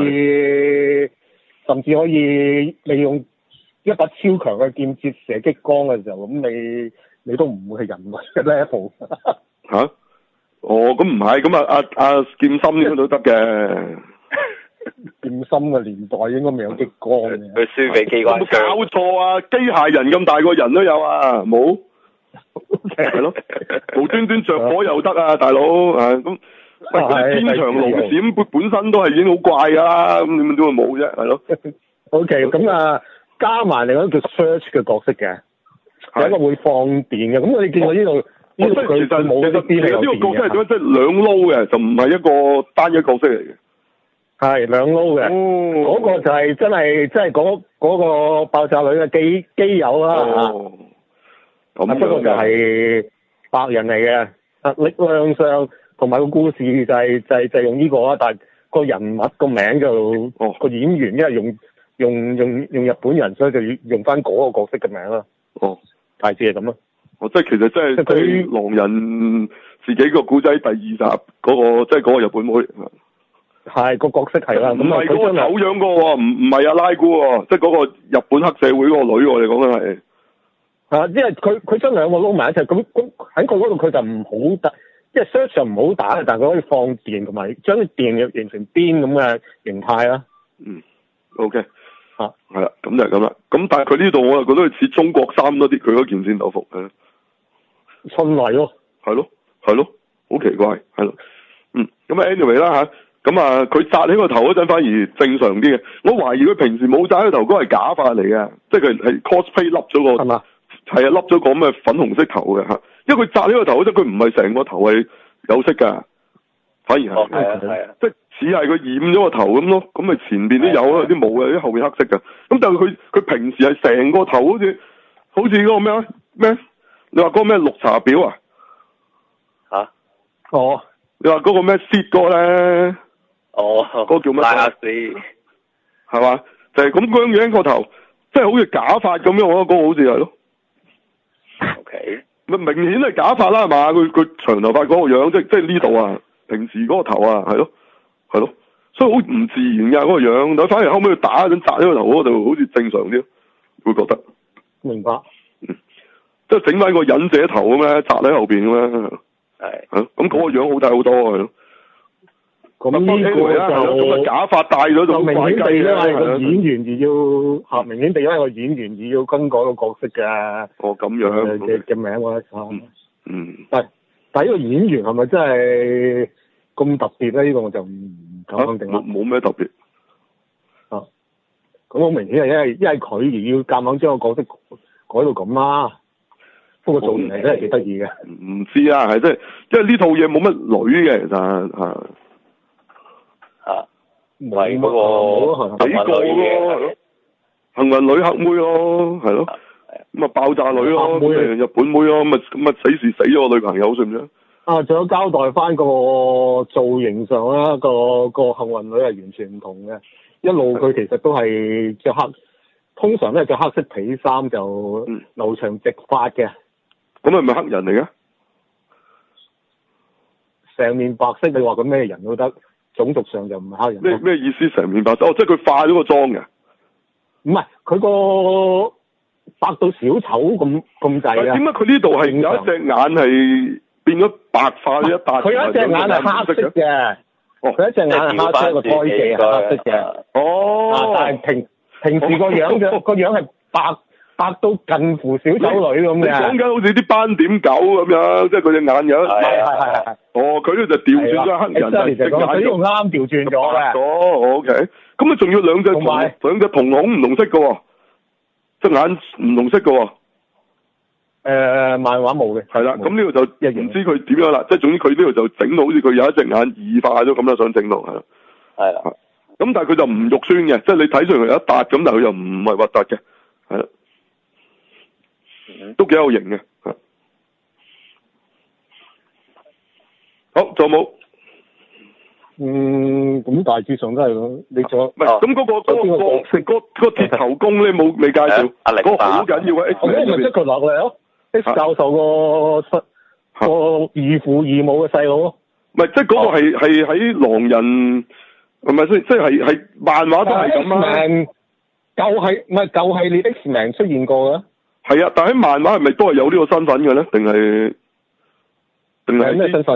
甚至可以利用一把超強嘅劍折射激光嘅時候，咁你都唔會係人類嘅 level。咁唔係，咁劍心應該都得嘅。 劍心嘅年代應該未有激光嘅。 佢輸俾機關槍。 有冇搞錯啊？機械人咁大個人都有啊？冇。係咯，無端端着火又得啊，大佬啊咁。喂，天長龍閃本身都係已經好怪㗎啦，咁點會冇啫？係咯。 OK， 咁啊，加埋另一個叫 Search 嘅角色嘅，有一個會放電嘅。咁我哋見到呢度。 其實冇呢個角色係點樣？即係兩撈嘅，就唔係一個單一角色嚟嘅。 係兩撈嘅。嗰個就係真係，即係嗰個爆炸女嘅基友啦嚇。不過就係白人嚟嘅，力量上同埋個故事就係用呢個啦，但係個人物個名就個演員因為用日本人，所以就要用翻嗰個角色嘅名啦。大致係咁咯。即係其實即係佢狼人自己個古仔第2集嗰個，即係嗰個日本妹。係個角色係啦，唔係嗰個醜樣個喎，唔係阿拉姑喎，即係嗰個日本黑社會嗰個女喎，你講緊係。因為佢將兩個撈埋一齊，咁喺佢嗰度佢就唔好打，即係 search 就唔好打，但係佢可以放電同埋將啲電又形成邊咁嘅形態啦。OK。係啦，咁就係咁啦。咁但係佢呢度我又覺得佢似中國衫多啲，佢嗰件戰鬥服嘅。春麗咯，係咯，好奇怪，係咯，咁啊 anyway 啦吓，咁啊佢紮起個頭嗰陣反而正常啲嘅，我懷疑佢平時冇紮起個頭嗰個係假髮嚟嘅，即係佢係 cosplay 笠咗個，係嘛，係啊，笠咗個咁嘅粉紅色頭嘅吓，因為佢紮起個頭嗰陣佢唔係成個頭係有色噶，反而係，係啊，即係似係佢染咗個頭咁咯，咁咪前邊都有啊，啲毛啊，啲後邊黑色噶，咁但係佢平時係成個頭好似嗰個咩？你話嗰個咩綠茶婊啊？你話嗰個咩 Sid 哥咧？嗰個叫咩？係嘛？就係咁樣樣個頭，即係好似假髮咁樣，我覺得嗰個好似係咯。OK。咪明顯係假髮啦，係嘛？佢長頭髮嗰個樣，即係呢度啊，平時嗰個頭啊，係咯，所以好唔自然㗎嗰個樣，但反而後尾佢打嗰陣紮咗個頭嗰度，好似正常啲，會覺得。明白。即係整翻個忍者頭咁咧，紮喺後邊咁咧，係，咁嗰個樣好睇好多係。咁呢個就假髮戴咗就明顯地因為個演員而要明顯地因為個演員而要更改個角色嘅。咁樣嘅名我覺得但係呢個演員係咪真係咁特別咧？呢個我就唔敢肯定啦。冇咩特別。咁好明顯係因為佢而要夾硬將個角色改到咁啦。不過做完係真係幾得意嘅，唔知啊，係即係，因為呢套嘢冇乜女嘅，其實冇嗰個幾個咯，幸運女黑妹咯，係咯，咁啊爆炸女咯，日本妹咯，咁啊死時死咗個女朋友，算唔算？仲有交代翻個造型上啦，個幸運女係完全唔同嘅，一路佢其實都係着黑，通常都係着黑色皮衫就留長直髮嘅。咁係咪黑人嚟嘅？成面白色，你話佢咩人都得，種族上就唔係黑人。咩意思？成面白色？即係佢化咗個妝嘅。唔係，佢個白到小丑咁滯啊！點解佢呢度係有一隻眼係變咗白化咗一笪？佢有一隻眼係黑色嘅。佢一隻眼係黑色，個胎記係黑色嘅。但係平時個樣係白到近乎小丑女咁嘅，講緊好似啲斑點狗咁樣，即係佢隻眼有。係。佢呢就調轉咗黑人，隻眼佢呢個啱調轉咗嘅。OK。咁啊，仲要兩隻瞳孔唔同色嘅喎，隻眼唔同色嘅喎。漫畫冇嘅。係啦，咁呢度就唔知佢點樣啦，即係總之佢呢度就整到好似佢有一隻眼異化咗咁啦，想整到係啦。係啦。咁但係佢就唔肉酸嘅，即係你睇上去有一笪咁，但係佢又唔係核突嘅，係啦。都幾有型嘅，好，仲有冇？咁大致上都係咯。你仲有？唔係咁嗰個鐵頭功咧，未介紹。嗰個好緊要嘅。我咪即係佢落嚟咯。X 教授個義父義母嘅細佬咯。唔係，即係嗰個係喺狼人，係咪先？即係漫畫都係咁啊。舊系列 X-Men 出現過嘅。係啊，但喺漫畫係咪都係有呢個身份嘅咧？定係咩身份啊？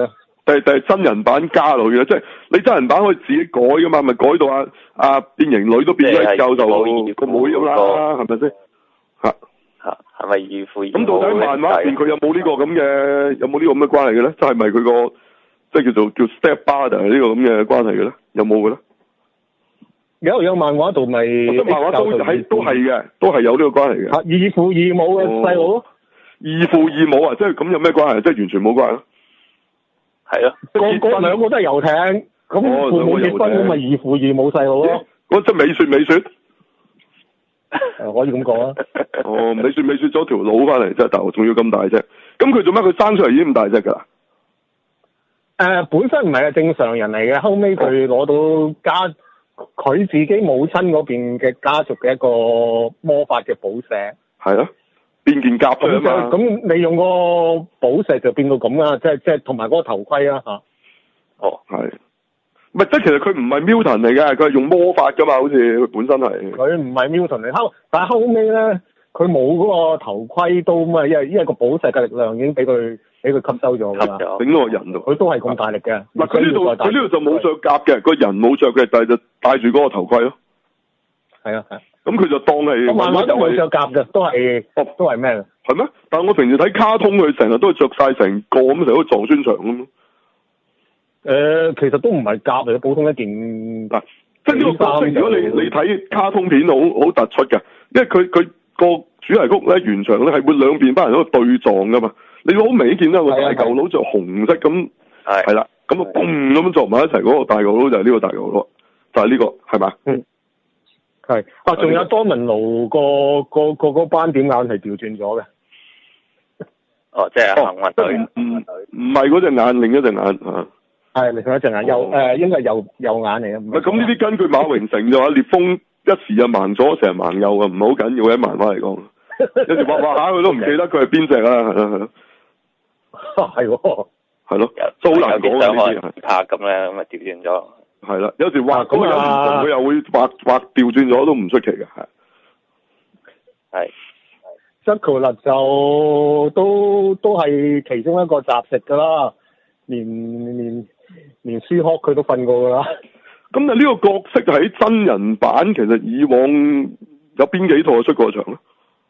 係真人版加落去嘅？即係你真人版可以自己改噶嘛？咪改到變形女都變咗教授個妹咁啦，係咪先？ 係咪義父義母？ 咁到底漫畫入邊佢有冇呢個咁嘅關係嘅咧？即係咪佢個即係叫 step brother 呢個咁嘅關係嘅咧？有冇嘅咧？ 有漫畫度咪？ 漫畫都係嘅，都係有呢個關係嘅。 義父義母嘅細佬。 義父義母啊，即係咁有咩關係？即係完全冇關係咯。係啊， 嗰兩個都係遊艇，咁父母結婚咁咪義父義母細佬咯。 嗰即係美雪。 可以咁講啊。 美雪咗條腦翻嚟，真係大鑊，仲要咁大隻。咁佢做乜？佢生出嚟已經咁大隻噶啦。 本身唔係個正常人嚟嘅，後尾佢攞到佢自己母親嗰邊嘅家族嘅一個魔法嘅寶石。係啊。變件甲嘅嘛，咁你用個寶石就變到咁啦，即係同埋嗰個頭盔啦嚇。係，唔係即係其實佢唔係 Mutant 嚟嘅，佢係用魔法噶嘛，好似佢本身係。佢唔係 Mutant 嚟，但係後尾咧，佢冇嗰個頭盔都嘛，因為個寶石嘅力量已經俾佢吸收咗㗎啦。整到個人度，佢都係咁大力嘅。嗱，佢呢度就冇着甲嘅，個人冇着嘅，但係就戴住嗰個頭盔咯。係啊。咁佢就當係漫畫都冇着甲嘅，都係咩嘅？係咩？但係我平時睇卡通，佢成日都係着晒成個咁，成個撞穿牆咁咯。其實都唔係甲嚟嘅，普通一件。嗱，即係呢個角色，如果你睇卡通片好突出嘅，因為佢個主題曲咧，原場咧係會兩邊班人喺度對撞噶嘛。你好明顯見到個大舊佬着紅色咁，係啦，咁啊嘣咁撞埋一齊，嗰個大舊佬就係呢個大舊佬，就係呢個係嘛？嗯。係仲有多文奴個斑點眼係調轉咗嘅。 即係幸運隊。 唔係嗰隻眼，另一隻眼啊。係另一隻眼，應該係右眼嚟嘅。唔係咁呢啲根據馬榮成就話，烈風一時就盲咗，成日盲右啊，唔係好緊要嘅，喺漫畫嚟講。有時畫下佢都唔記得佢係邊隻啦，係咯。係喎。係咯。都好難講嘅呢啲。 拍咁咧，咁啊調轉咗。 係啦，有時畫咁有唔同，佢又會畫調轉咗都唔出奇嘅，係。Chocolate 就都係其中一個雜食噶啦，連書殼佢都瞓過噶啦。咁啊，呢個角色喺真人版其實以往有邊幾套出過場咧？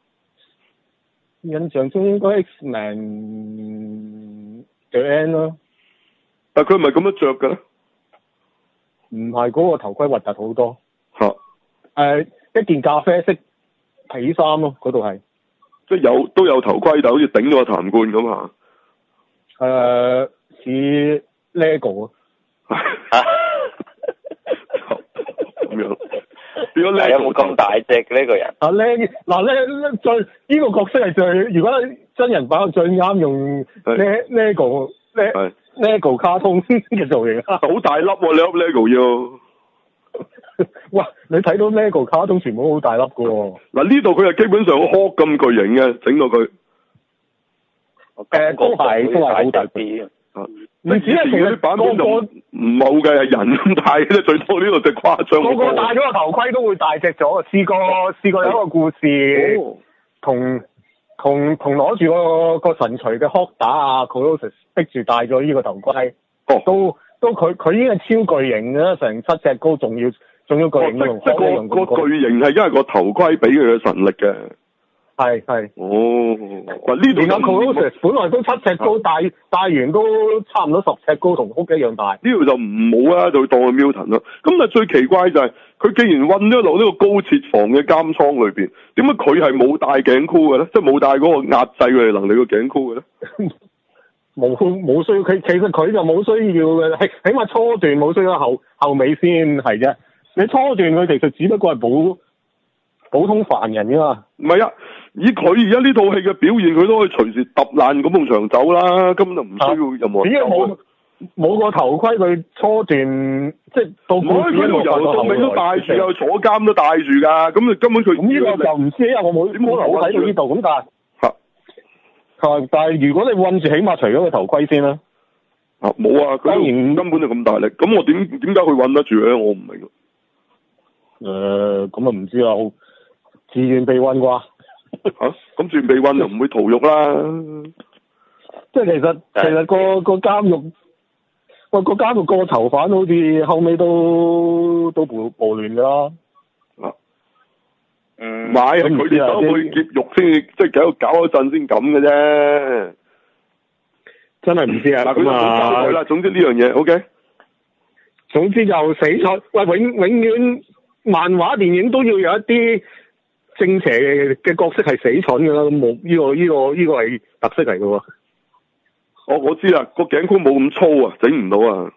印象中應該 X-Men The End 咯。但佢唔係咁樣着嘅咧？唔係，嗰個頭盔核突好多。一件咖啡色皮衫咯，嗰度係。即係都有頭盔，但好似頂咗個痰罐咁啊。似 Lego 啊。咁樣。變咗 Lego 有冇咁大隻呢個人？ 最呢個角色係最，如果真人版最啱用 Lego 卡通嘅造型。好大粒喎，你粒 Lego 要。哇！你睇到 Lego 卡通全部都好大粒噶喎。嗱，呢度佢係基本上殼咁巨型嘅，整到佢。都係好大啲。你只係其實版本就唔冇嘅，係人咁大嘅啫，最多呢度就誇張。個個戴咗個頭盔都會大隻咗。試過有一個故事，同攞住個神錘嘅 Hulk 打啊 Colossus 逼住戴咗呢個頭盔。都佢已經係超巨型嘅，成7尺高，仲要巨型用。即係個巨型係因為個頭盔俾佢嘅神力嘅。係。哦。呢度有 Colossus 本來都7尺高，戴完都差唔多10尺高，同屋一樣大。呢度就唔好啦，就當佢 Mutant 咯。咁最奇怪就係佢既然韞咗落呢個高設防嘅監倉裏邊，點解佢係冇戴頸箍嘅咧？即係冇戴嗰個壓制佢哋能力嘅頸箍嘅咧？冇需要，其實佢就冇需要嘅，係起碼初段冇需要，後尾先係啫。你初段佢其實只不過係普通凡人啫嘛。唔係啊，以佢而家呢套戲嘅表現，佢都可以隨時揼爛嗰埲牆走啦，根本就唔需要任何。只係冇個頭盔，佢初段即係到佢由頭到尾都戴住，又坐監都戴住㗎。咁根本佢咁呢個就唔知，因為我冇點可能睇到呢度咁，但係如果你韞住，起碼除咗個頭盔先啦。冇啊，當然根本就咁大力，咁我點解佢韞得住咧？我唔明。咁啊唔知啦，自願被韞啩？咁自願被韞就唔會逃獄啦。即係其實個監獄喂，個監獄個囚犯好似後尾都暴亂㗎啦。 嗯。 買係佢哋走去劫獄先，即係搞一陣先咁嘅啫。 真係唔知啊。 嗱，佢就冇交代啦。總之呢樣嘢 ，OK。 總之就死錯。喂，永遠漫畫電影都要有一啲正邪嘅角色係死蠢㗎啦。咁冇呢個係特色嚟㗎喎。 我知啦，個頸箍冇咁粗啊，整唔到啊。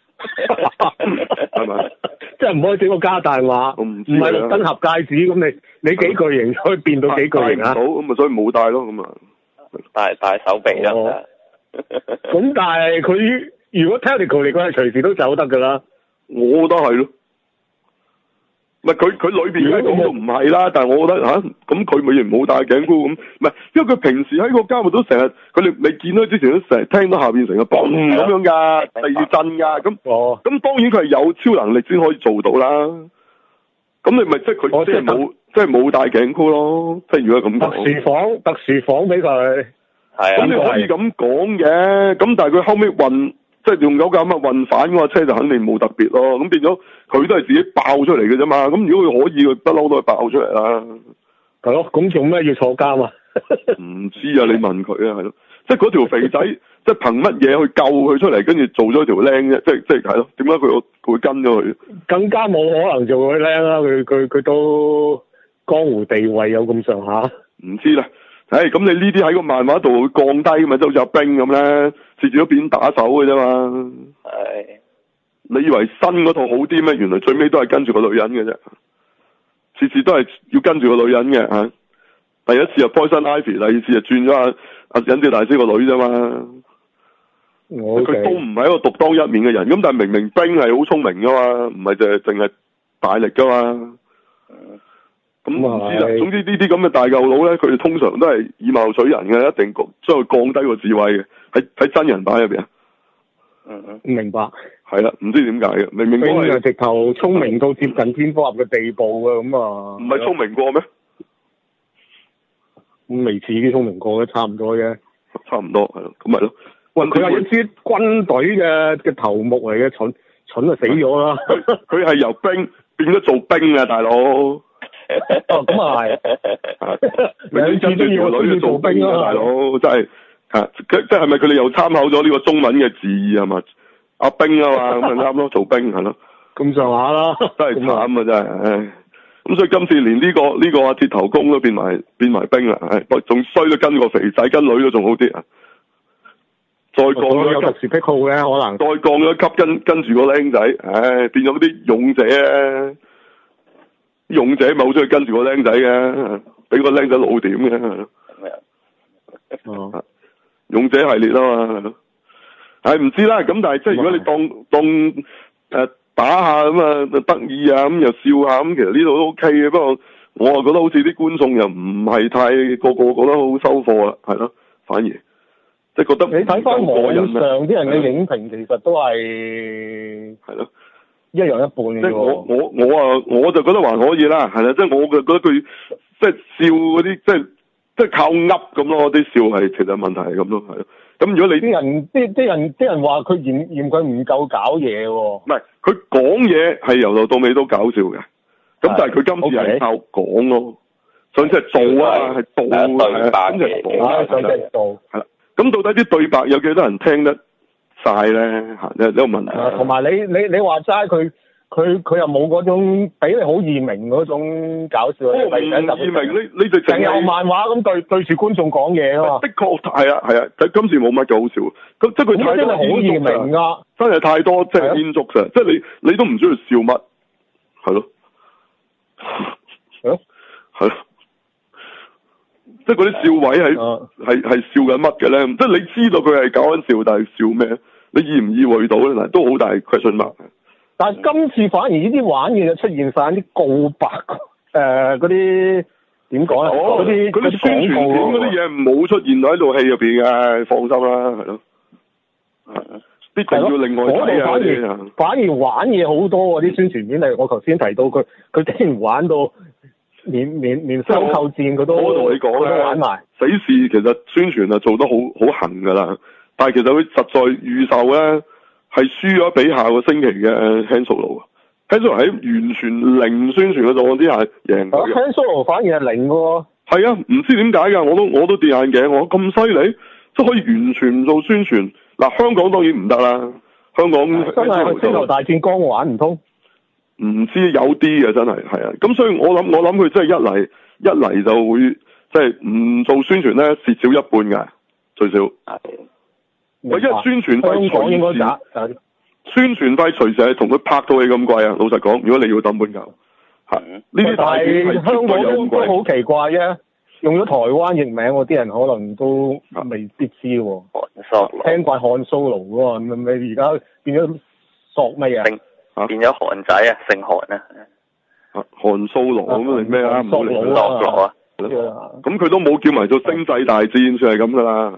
係咪？ 即係唔可以整個加大話，唔係綠燈盒戒指咁，你幾巨型可以變到幾巨型啊？ 戴唔到咁咪所以冇戴咯咁啊。 戴手臂啦。 咁但係佢如果 technical 嚟講係隨時都走得㗎啦。 我覺得係咯。唔係佢裏邊咧講到唔係啦，但係我覺得咁佢咪唔好戴頸箍咁，唔係因為佢平時喺個監獄都成日，你見到之前都成日聽到下邊成日嘣咁樣㗎，地震㗎咁當然佢係有超能力先可以做到啦。咁你咪即係佢即係冇戴頸箍咯，即係如果咁講。 特殊房俾佢。係啊。咁你可以咁講嘅，咁但係佢後尾運。即係用咗架咁嘅運反嗰個車就肯定冇特別咯，咁變咗佢都係自己爆出嚟嘅啫嘛。咁如果佢可以，佢不嬲都係爆出嚟啦。係咯，咁做咩要坐監啊？唔知啊，你問佢啊，係咯。即係嗰條肥仔，即係憑乜嘢去救佢出嚟，跟住做咗條僆啫？即係係咯，點解佢會跟咗佢？更加冇可能做佢僆啦！佢都江湖地位有咁上下。唔知啦。咁你呢啲喺個漫畫度會降低嘛，即好似阿冰咁咧，次次都變打手嘅啫嘛。係。你以為新嗰套好啲咩？原來最尾都係跟住個女人嘅啫，次次都係要跟住個女人嘅嚇。第一次就 Poison Ivy，第二次就轉咗阿忍者大師個女啫嘛。佢都唔係一個獨當一面嘅人，咁但係明明冰係好聰明噶嘛，唔係淨係大力噶嘛。咁唔知啦，總之呢啲咁嘅大舊佬咧，佢哋通常都係以貌取人嘅，一定將佢降低個智慧嘅，喺真人版入邊啊。明白。係啦，唔知點解嘅，明明都係直頭聰明到接近天科俠嘅地步嘅，咁啊。唔係聰明過咩？咁未似啲聰明過嘅，差唔多啫。差唔多係咯，咁咪咯。喂，佢係一支軍隊嘅頭目嚟嘅，蠢就死咗啦。佢係由兵變咗做兵啊，大佬。咁啊係，你跟住條女做兵啊，大佬，真係即係咪佢哋又參考咗呢個中文嘅字係嘛？阿兵啊嘛，咁咪啱咯，做兵係咯，咁上下啦，真係慘啊真係，咁所以今次連呢個阿鐵頭功都變埋兵啦，仲衰到跟個肥仔跟女都仲好啲啊，再降咗有特殊癖好嘅可能，再降咗級跟住個僆仔，變咗啲勇者啊！勇者咪好中意跟住個僆仔嘅，俾個僆仔老點嘅。哦，勇者系列啊嘛，係唔知啦。咁但係即係如果你當打下咁啊得意啊咁又笑下咁，其實呢度都 OK 嘅。不過我啊覺得好似啲觀眾又唔係太個覺得好收貨啦，係咯，反而即係覺得你睇翻網上啲人嘅影評，其實都係咯。一樣一半嘅，即係我就覺得還可以啦，係啦，即係我覺得佢即係笑嗰啲，即係靠噏咁咯，啲笑係其實問題係咁咯，係咯。咁如果你啲人話佢嫌佢唔夠搞嘢喎，唔係佢講嘢係由頭到尾都搞笑嘅，咁但係佢今次係靠講咯，上次係做啊，係做對白嘅，上次係做係啦。咁到底啲對白有幾多人聽得晒咧？嚇，呢個問題。同埋你話齋佢又冇嗰種俾你好易明嗰種搞笑。唔易明，你就成有漫畫咁對住觀眾講嘢啊嘛。的確係啊，就今次冇乜嘅好笑。咁即係佢太多好易明㗎，真係太多即係煙燭嘅，即係你都唔知佢笑乜，係咯，係咯。即係嗰啲笑位係笑緊乜嘅咧？即係你知道佢係搞緊笑，但係笑咩？你意唔意會到咧？嗱，都好大 question mark。但係今次反而呢啲玩嘢就出現晒啲告白嗰啲點講咧？嗰啲宣傳片嗰啲嘢冇出現喺套戲入邊嘅，放心啦，係咯。必定要另外睇啊！反而玩嘢好多啲宣傳片，例如我頭先提到佢竟然玩到。連收購戰佢都，我同你講咧，玩埋死侍其實宣傳啊做得好行㗎啦，但係其實佢實在預售咧係輸咗俾下個星期嘅 Han Solo 啊。Han Solo 喺完全零宣傳嘅狀況之下贏佢嘅。 Han Solo 反而係零嘅喎。 係啊，唔知點解㗎，我都跌眼鏡，我咁犀利，即係可以完全唔做宣傳。嗱，香港當然唔得啦，香港真係去星球大戰剛玩唔通？ 唔知有啲嘅真係係啊，咁所以我諗佢真係一嚟就會即係唔做宣傳咧，蝕少一半㗎，最少。我一宣傳費香港應該假。 宣傳費隨時係同佢拍套戲咁貴啊！老實講，如果你要抌本球，係呢啲大片係香港都好奇怪啫，用咗台灣譯名，嗰啲人可能都未必知喎。聽慣漢蘇盧喎，你而家變咗索乜嘢？ 變咗韓仔啊，姓韓啊。 韓蘇盧咁你咩啊？唔好嚟索啊！ 咁佢都冇叫埋做星際大戰，算係咁噶啦。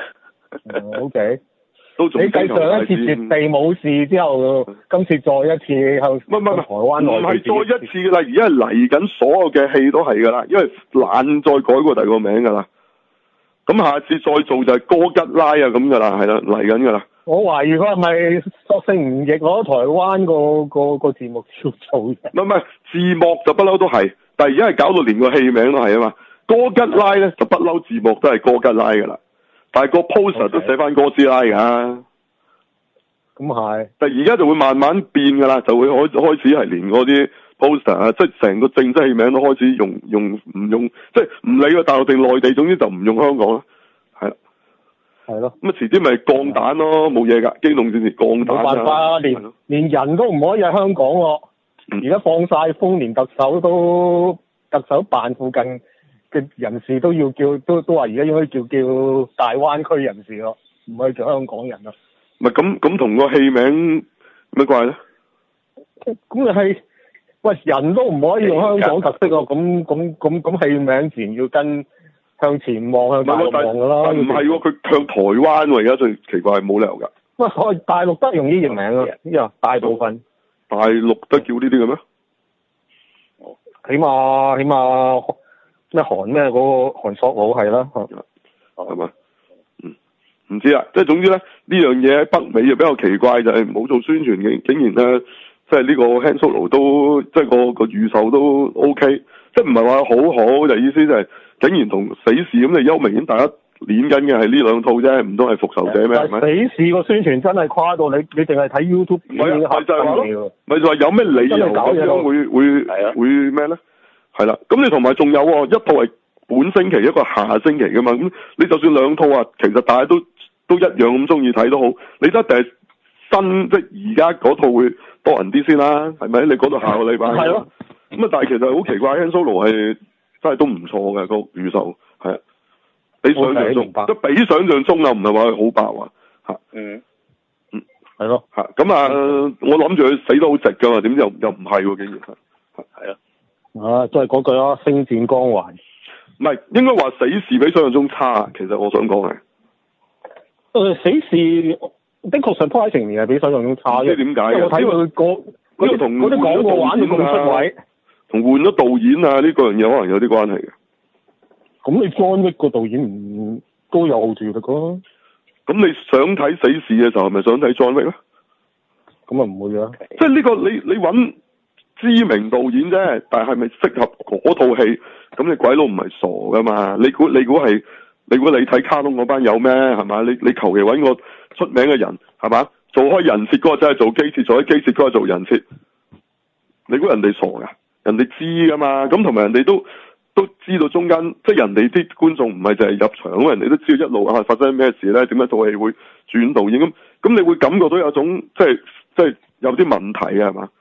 OK。 都仲你繼上一次絕地冇事之後，今次再一次向台灣內唔係再一次啦，而家係嚟緊所有嘅戲都係噶啦，因為懶再改過第二個名噶啦。咁下次再做就係哥吉拉啊咁噶啦，係啦，嚟緊噶啦。 我懷疑佢係咪索性唔譯攞台灣個字幕照做嘅？ 唔係字幕就不嬲都係，但係而家係搞到連個戲名都係啊嘛。哥吉拉咧就不嬲字幕都係哥吉拉噶啦。但係個 poster 都寫翻哥斯拉㗎， 咁係。 但係而家就會慢慢變㗎啦，就會開始係連嗰啲 poster 啊，即係成個正式戲名都開始用唔用，即係唔理個大陸定內地，總之就唔用香港啦，係啦。 係咯。 咁啊遲啲咪降蛋咯，冇嘢㗎，機動戰士降蛋啊。 冇辦法，連人都唔可以喺香港喎。而家放晒風，連特首辦附近嘅人士都要叫，都話而家應該叫大灣區人士咯，唔可以叫香港人咯。 咪咁同個戲名咩關係咧？ 咁又係，喂，人都唔可以用香港特色喎，咁戲名自然要跟向前望向大陸望噶啦。唔係喎， 佢向台灣喎，而家最奇怪係冇理由㗎。 喂，大陸得用呢個名啊？大部分。 大陸得叫呢啲嘅咩？ 起碼咩韓咩嗰個韓索佬係啦， 係嘛？唔知啊，即係總之咧，呢樣嘢喺北美就比較奇怪，就係冇做宣傳嘅，竟然咧，即係呢個 Han Solo 都即係個預售都 OK，即係唔係話好好，就意思就係竟然同死侍咁，你優明顯大家練緊嘅係呢兩套啫，唔通係復仇者咩？係咪？ 死侍個宣傳真係誇到你淨係睇 YouTube 已經嚇親你喎， 咪就係有咩理由咁樣會咩咧？係啦，咁你同埋仲有一套係本星期，一個下星期噶嘛，咁你就算兩套啊，其實大家都一樣咁中意睇都好，你得第新即係而家嗰套會多人啲先啦，係咪？你嗰度下個禮拜係咯，咁啊，但係其實好奇怪，Han Solo 係真係都唔錯嘅個預售，係啊，比想象中，即比想象中啊，唔係話佢好爆啊，嚇，係咯，嚇，咁啊，我諗住佢死得好直噶嘛，點知又唔係喎，竟然係啊。 都係嗰句啦，星戰光環。 唔係，應該話死侍比想象中差。其實我想講係， 死侍的確上拍成年係比想象中差。 即係點解？ 我睇佢嗰啲廣告玩到咁出位， 同換咗導演啊呢個樣嘢可能有啲關係嘅。 咁你 John Wick 個導演唔都有號召力㗎？ 咁你想睇死侍嘅時候，係咪想睇 John Wick 咧？ 咁啊唔會啊。 即係呢個你揾知名導演啫，但係咪適合嗰套戲？咁你鬼佬唔係傻噶嘛？你估你睇卡通嗰班有咩係嘛？你求其揾個出名嘅人係嘛？做開人設嗰個真係做機設，做開機設嗰個做人設。你估人哋傻噶？人哋知噶嘛？咁同埋人哋都知道中間，即係人哋啲觀眾唔係淨係入場，人哋都知道一路發生咩事咧？點解套戲會轉導演咁？你會感覺到有種即係有啲問題啊？係嘛？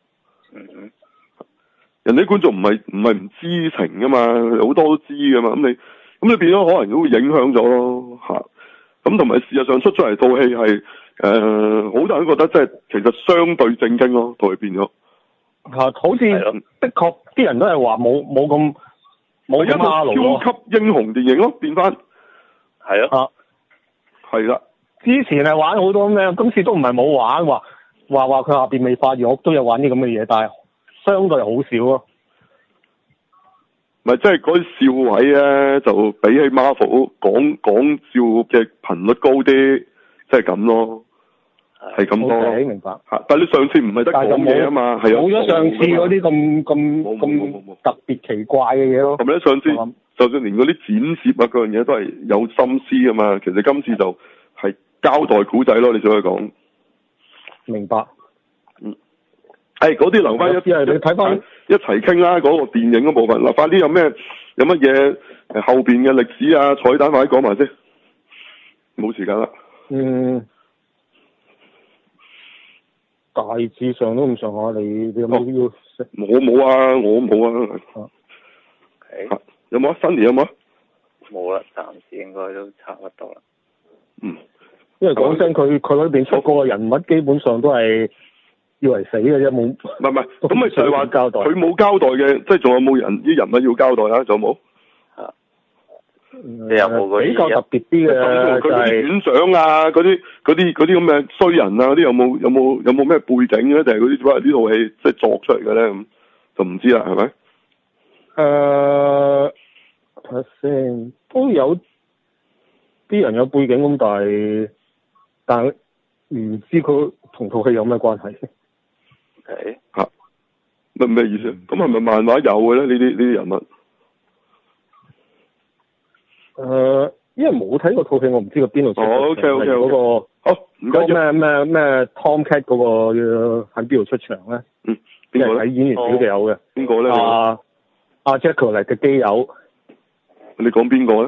人哋觀眾唔係唔知情噶嘛，好多都知噶嘛，咁你變咗可能都會影響咗咯嚇。咁同埋事實上出咗嚟套戲係好多人都覺得即係其實相對正經咯，套戲變咗好似的確啲人都係話冇咁冇咁超級英雄電影咯，變翻係啊，係啦。 之前係玩好多咩，今次都唔係冇玩話佢下邊未發現，我都有玩啲咁嘅嘢，但係相對好少咯。 咪即係嗰啲笑位咧，就比起 Marvel 講笑嘅頻率高啲，即係咁咯。 係咁多咯。 Okay，明白。 但你上次唔係得講嘢啊嘛，係冇咗上次嗰啲咁特別奇怪嘅嘢咯。 係咪咧？上次就算連嗰啲剪接啊嗰樣嘢都係有心思啊嘛，其實今次就係交代古仔咯，你想去講。 明白。 嗰啲留翻一啲，你睇翻一齊傾啦。嗰個電影嗰部分，嗱，快啲有乜嘢後邊嘅歷史啊彩蛋，快啲講埋先。冇時間啦。 大致上都咁上下，你有冇要食？ 我冇啊，我冇啊。有冇啊？新年有冇啊？ 冇啦，暫時應該都差不多啦。 因為講真，佢裏邊出過嘅人物基本上都係以為死嘅啫，冇。唔係，咁咪就係話交代。佢冇交代嘅，即係仲有冇啲人物要交代啊？仲有冇？ 你有冇比較特別啲嘅就係院長啊，嗰啲咁嘅衰人啊，嗰啲有冇咩背景咧？定係嗰啲只不過呢套戲即係作出嚟嘅咧？咁就唔知啦，係咪？ 睇下先，都有啲人有背景咁，但係唔知佢同套戲有咩關係。 係咩意思？咁係咪漫畫有嘅咧？呢啲人物？ 因為冇睇過套戲，我唔知佢邊度出。 OK 嗰個好唔該。 咩 Tomcat 嗰個喺邊度出場咧？邊個喺演員表就有嘅。邊個咧？阿 Jacqueline 嘅基友。 你講邊個咧？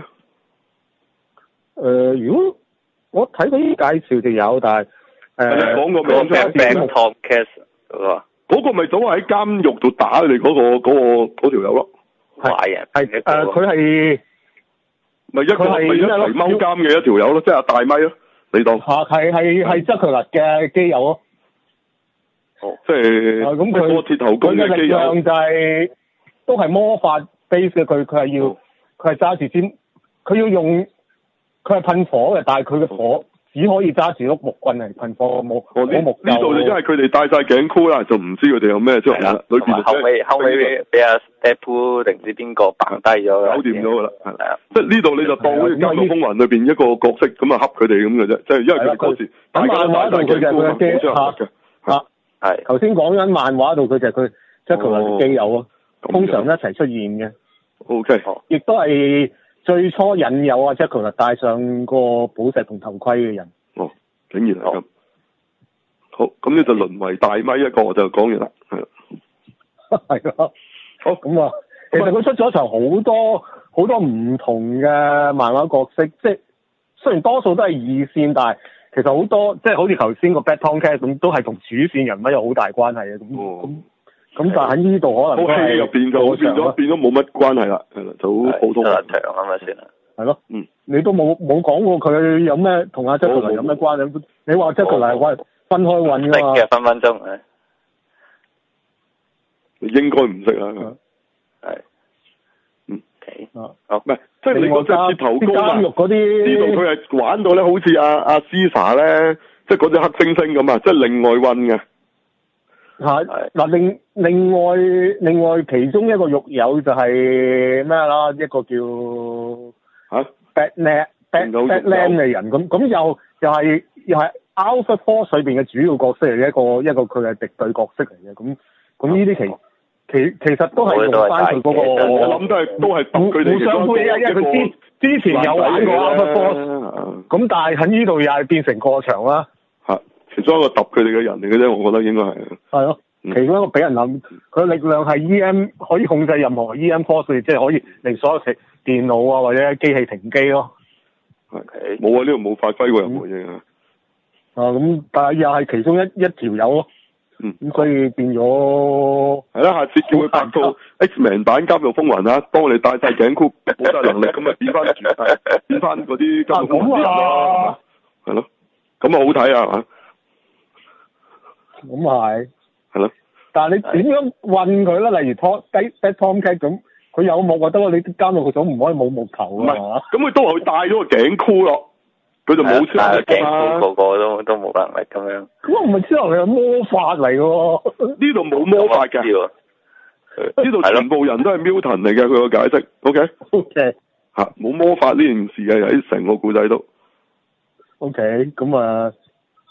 如果我睇到啲介紹就有，但係你講個名出嚟。 Tomcat 嗰個咪早喺監獄度打佢哋嗰條友咯。 壞人。 係佢係。 咪一齊踎監嘅一條友咯，即係阿大咪咯，你當係側佢勒嘅基友咯。 即係咁佢個鐵頭功嘅基友就係都係魔法 base 嘅，佢係揸住支，佢要用佢係噴火嘅，但係佢嘅火只可以揸住碌木棍嚟噴火，冇木。 呢度就因為佢哋戴晒頸箍啦，就唔知佢哋有咩即係裏邊。 後尾俾阿 Step 定唔知邊個綁低咗， 搞掂咗㗎啦，係即係呢度你就當《監獄風雲》裏邊一個角色咁啊，恰佢哋咁嘅啫，即係因為佢哋嗰時大家都戴晒頸箍嘅。 係頭先講緊漫畫度，佢就係佢即係佢嘅基友咯，通常一齊出現嘅。 OK。 亦都係最初引誘啊 Jacqueline 戴上個寶石同頭盔嘅人。 竟然係咁。好，咁呢就淪為大咪一個，我就講完啦，係啦。 係咯。好，咁啊，其實佢出咗場好多唔同嘅漫畫角色，即係雖然多數都係二線，但係其實好多即係好似頭先個 Bad Tomcat 咁，都係同主線人物有好大關係嘅。咁但係喺呢度可能都係入邊就變咗冇乜關係啦，係啦，就好普通人場咁啊算啦。 係咯，你都冇講過佢有咩同阿 Jacqueline 有咩關係？你話 Jacqueline 係分開運㗎嘛？ 識嘅分分鐘係。 你應該唔識啊。係。好，唔係，即係你嗰隻鐵頭功啊！呢度佢係玩到咧，好似阿 Caesar 咧，即係嗰隻黑猩猩咁啊，即係另外運嘅。 係嗱，另外其中一個獄友就係咩啦？一個叫Batman 嘅人，咁又係 Alpha Force 裏邊嘅主要角色嚟嘅一個佢係敵對角色嚟嘅，咁呢啲其實都係用翻佢嗰個， 我諗都係互相配啊，因為佢之前有玩過 Alpha Force，咁但係喺呢度又係變成過場啦。 係其中一個揼佢哋嘅人嚟嘅啫，我覺得應該係。係咯，其中一個俾人諗，佢力量係 EM 可以控制任何 EM Force，即係可以令所有電腦啊或者機器停機咯。 係冇啊，呢度冇發揮過任何嘢啊。 咁但係又係其中一條友咯。咁所以變咗係啦，下次叫佢拍套 X-Men 版監獄風雲啊，當你戴晒頸箍冇晒能力，咁啊變翻嗰啲監獄風雲咯，係咯，咁啊好睇啊，係嘛？ 咁係。 係咯。 但係你點樣運佢咧？例如 Tomcat 咁，佢有木就得咯，你監獄佢總唔可以冇木頭㗎嘛？ 咁佢都係戴咗個頸箍咯。佢就冇超能力啊！ 個個都冇能力咁樣。咁我唔係超能力，係魔法嚟喎。 呢度冇魔法嘅。呢度全部人都係 mutant 嚟嘅，佢個解釋。OK。嚇，冇魔法呢件事嘅喺成個故仔都。 OK，咁啊，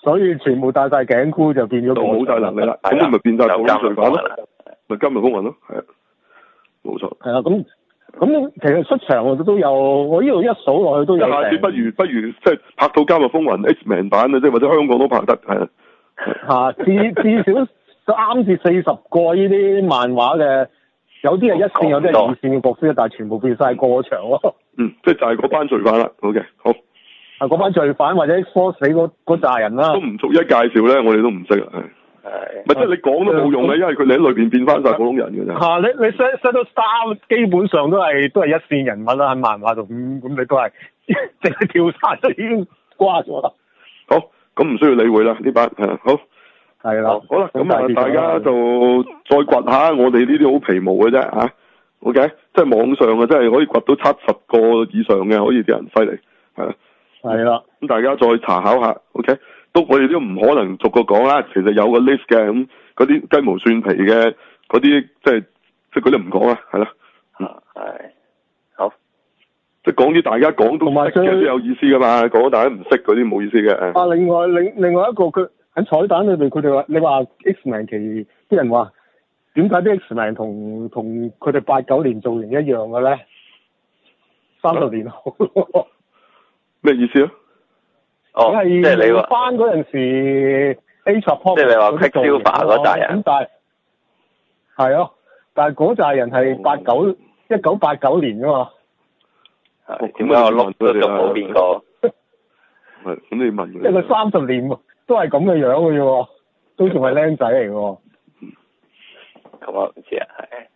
所以全部戴晒頸箍就變咗就冇晒能力啦。咁咪變晒暴力罪犯咯，咪今日風雲咯，係啊，冇錯。 係啊，咁其實出場我都有，我呢度一數落去都有。 下次不如即係拍套《監獄風雲》X-Men 版啊，即係或者香港都拍得係啊。至少3至40個呢啲漫畫嘅，有啲係一線，有啲係二線嘅角色，但係全部變晒過場咯。 即係就係嗰班罪犯啦。OK，好。 啊，嗰班罪犯或者科死嗰扎人啦。 都唔逐一介紹咧，我哋都唔識啊。係。咪即係你講都冇用嘅，因為佢哋喺裏邊變翻晒普通人嘅啫。你 set 到 star 基本上都係一線人物啦，喺漫畫度咁你都係淨係跳晒都已經瓜咗啦。好，咁唔需要理會啦呢班係好。係啦，好啦，咁啊，大家就再掘下我哋呢啲好皮毛嘅啫嚇。OK，即係網上啊，真係可以掘到70個以上嘅，可以啲人犀利係啊。係啦，咁大家再查考下 ，OK， 我哋都唔可能逐個講啦。其實有個 list 嘅，咁嗰啲雞毛蒜皮嘅嗰啲，即係嗰啲唔講啦，係啦。係，好，即係講啲大家講都識嘅都有意思噶嘛，講大家唔識嗰啲冇意思嘅。啊，另外一個佢喺彩蛋裏邊，佢哋話你話 X-Men 期啲人話點解啲 X-Men 同佢哋89年造型一樣嘅咧？30年後。咩意思啊？哦，即係你話翻嗰陣時 A 十 pop， 即係你話 Quicksilver 嗰扎人。咁但係係咯，但係嗰扎人係1989年噶嘛。係點解我碌都仲冇變過？係咁你問佢。即係佢30年都係咁嘅樣嘅啫，都仲係僆仔嚟嘅。咁我唔知啊，係。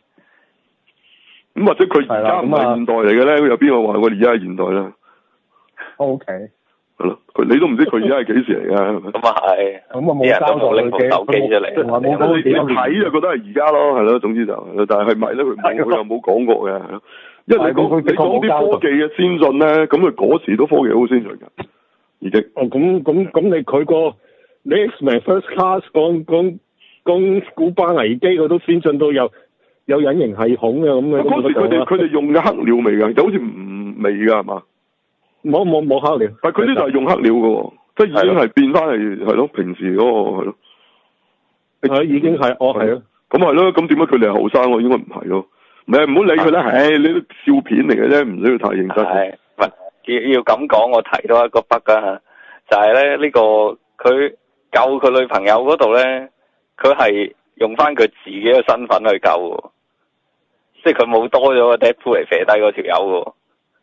咁或者佢而家唔係現代嚟嘅咧？有邊個話我哋而家係現代咧？O K，係咯，你都唔知佢而家係幾時嚟噶？咁啊係，咁啊冇交代拎部手機出嚟，你睇就覺得係而家咯，係咯，總之就，但係咪咧？佢又冇講過嘅，係咯，因為你講啲科技嘅先進咧，咁佢嗰時都科技好先進噶，已經。哦，咁你佢個你 X-Men First Class 講古巴危機，佢都先進到有隱形系統嘅咁嘅。嗰時佢哋用嘅黑料未噶？就好似唔未噶係嘛？冇黑料，但係佢呢度係用黑料嘅喎，即係已經係變翻係咯，平時嗰個係咯，係已經係，係咯，咁係咯，咁點解佢哋係後生？我應該唔係咯，唔好理佢啦，唉，你都笑片嚟嘅啫，唔需要太認真。係，唔係要咁講，我提到一個筆㗎，就係咧呢個佢救佢女朋友嗰度咧，佢係用翻佢自己嘅身份去救喎，即係佢冇多咗個 Deadpool 嚟射低嗰條友喎。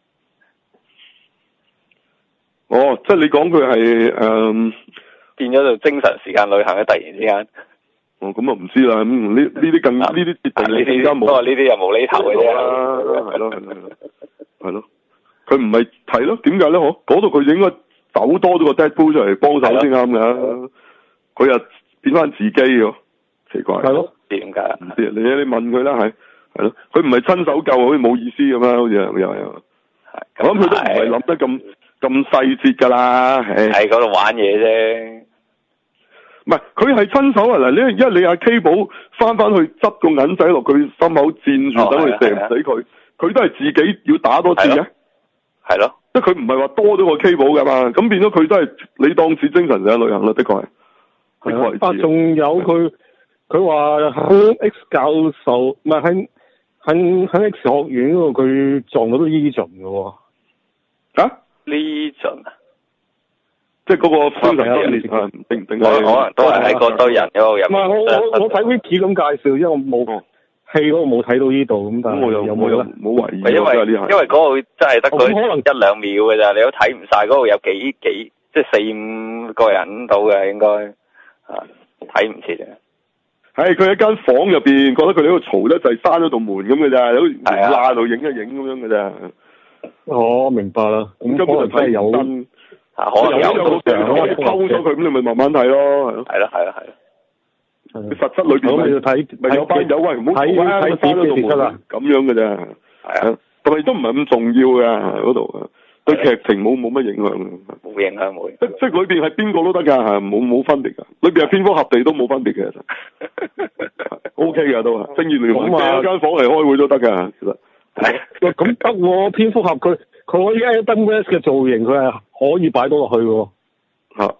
哦，即係你講佢係變咗做精神時間旅行嘅，突然之間。哦，咁啊唔知啦，咁呢啲更呢啲設定你更加冇。不過呢啲又無厘頭嘅啫。係咯，係咯，佢唔係咯？點解咧？嗰度佢應該走多咗個 Deadpool 出嚟幫手先啱㗎。佢又變翻自己喎，奇怪。係咯。點解？唔知你問佢啦，係咯，佢唔係親手救，好似冇意思咁樣，好似又係。係。我諗佢都唔係諗得咁細節㗎啦，喺嗰度玩嘢啫。唔係，佢係親手啊！嗱，因為你阿 K 寶翻去執個銀仔落佢心口佔住，等佢射唔死佢，佢都係自己要打多次嘅。係咯，即係佢唔係話多咗個 K 寶㗎嘛，咁變咗佢都係你當似精神上旅行啦，的確係。係啊，仲有佢話喺 X 教授，唔係喺 X 學院嗰度，佢撞到都 Legion 嘅喎。啊？Legion 啊，即係嗰個非常之烈啊！定可能都係喺嗰堆人嗰度入。唔係我睇 Wiki 咁介紹，因為我冇戲嗰度冇睇到呢度咁，但係我又冇懷疑。因為嗰度真係得佢可能1-2秒嘅咋，你都睇唔晒。嗰度有幾即係4-5個人到嘅應該啊，睇唔切嘅。係佢喺間房入邊，覺得佢哋喺度嘈得就係閂咗道門咁嘅咋，好似罅度影一影咁樣嘅咋。我明白啦，咁根本就睇有真，可能有到成偷咗佢，咁你咪慢慢睇咯，係咯。係咯。你實質裏邊咪要睇，咪有班友喂唔好睇啊，閂咗道門咁樣嘅啫。係啊，但係都唔係咁重要嘅嗰度，對劇情冇乜影響。冇影響冇。即係裏邊係邊個都得㗎，係冇分別㗎。裏邊係蝙蝠俠地都冇分別嘅，其實。O K 㗎都係，正義聯盟借間房嚟開會都得㗎，其實。係，咁得喎，蝙蝠俠佢可以 Adam West 嘅造型，佢係可以擺到落去喎。嚇，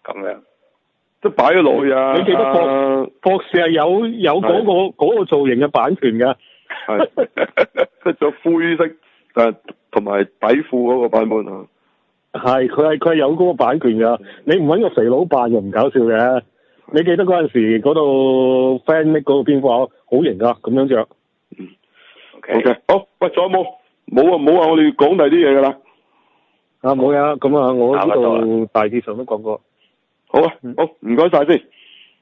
咁樣。 即係擺咗落去啊！ 你記得博士係有嗰個造型嘅版權㗎。 係，即係着灰色同埋底褲嗰個版本啊。 係，佢係有嗰個版權㗎。你唔揾個肥佬扮又唔搞笑嘅。你記得嗰陣時嗰度 fan 嗰個蝙蝠俠好型㗎，咁樣着。 OK，好，喂，仲有冇？冇啊！我哋講第啲嘢㗎啦。 冇呀，咁啊，我呢度大致上都講過。 好啊，好，唔該晒先。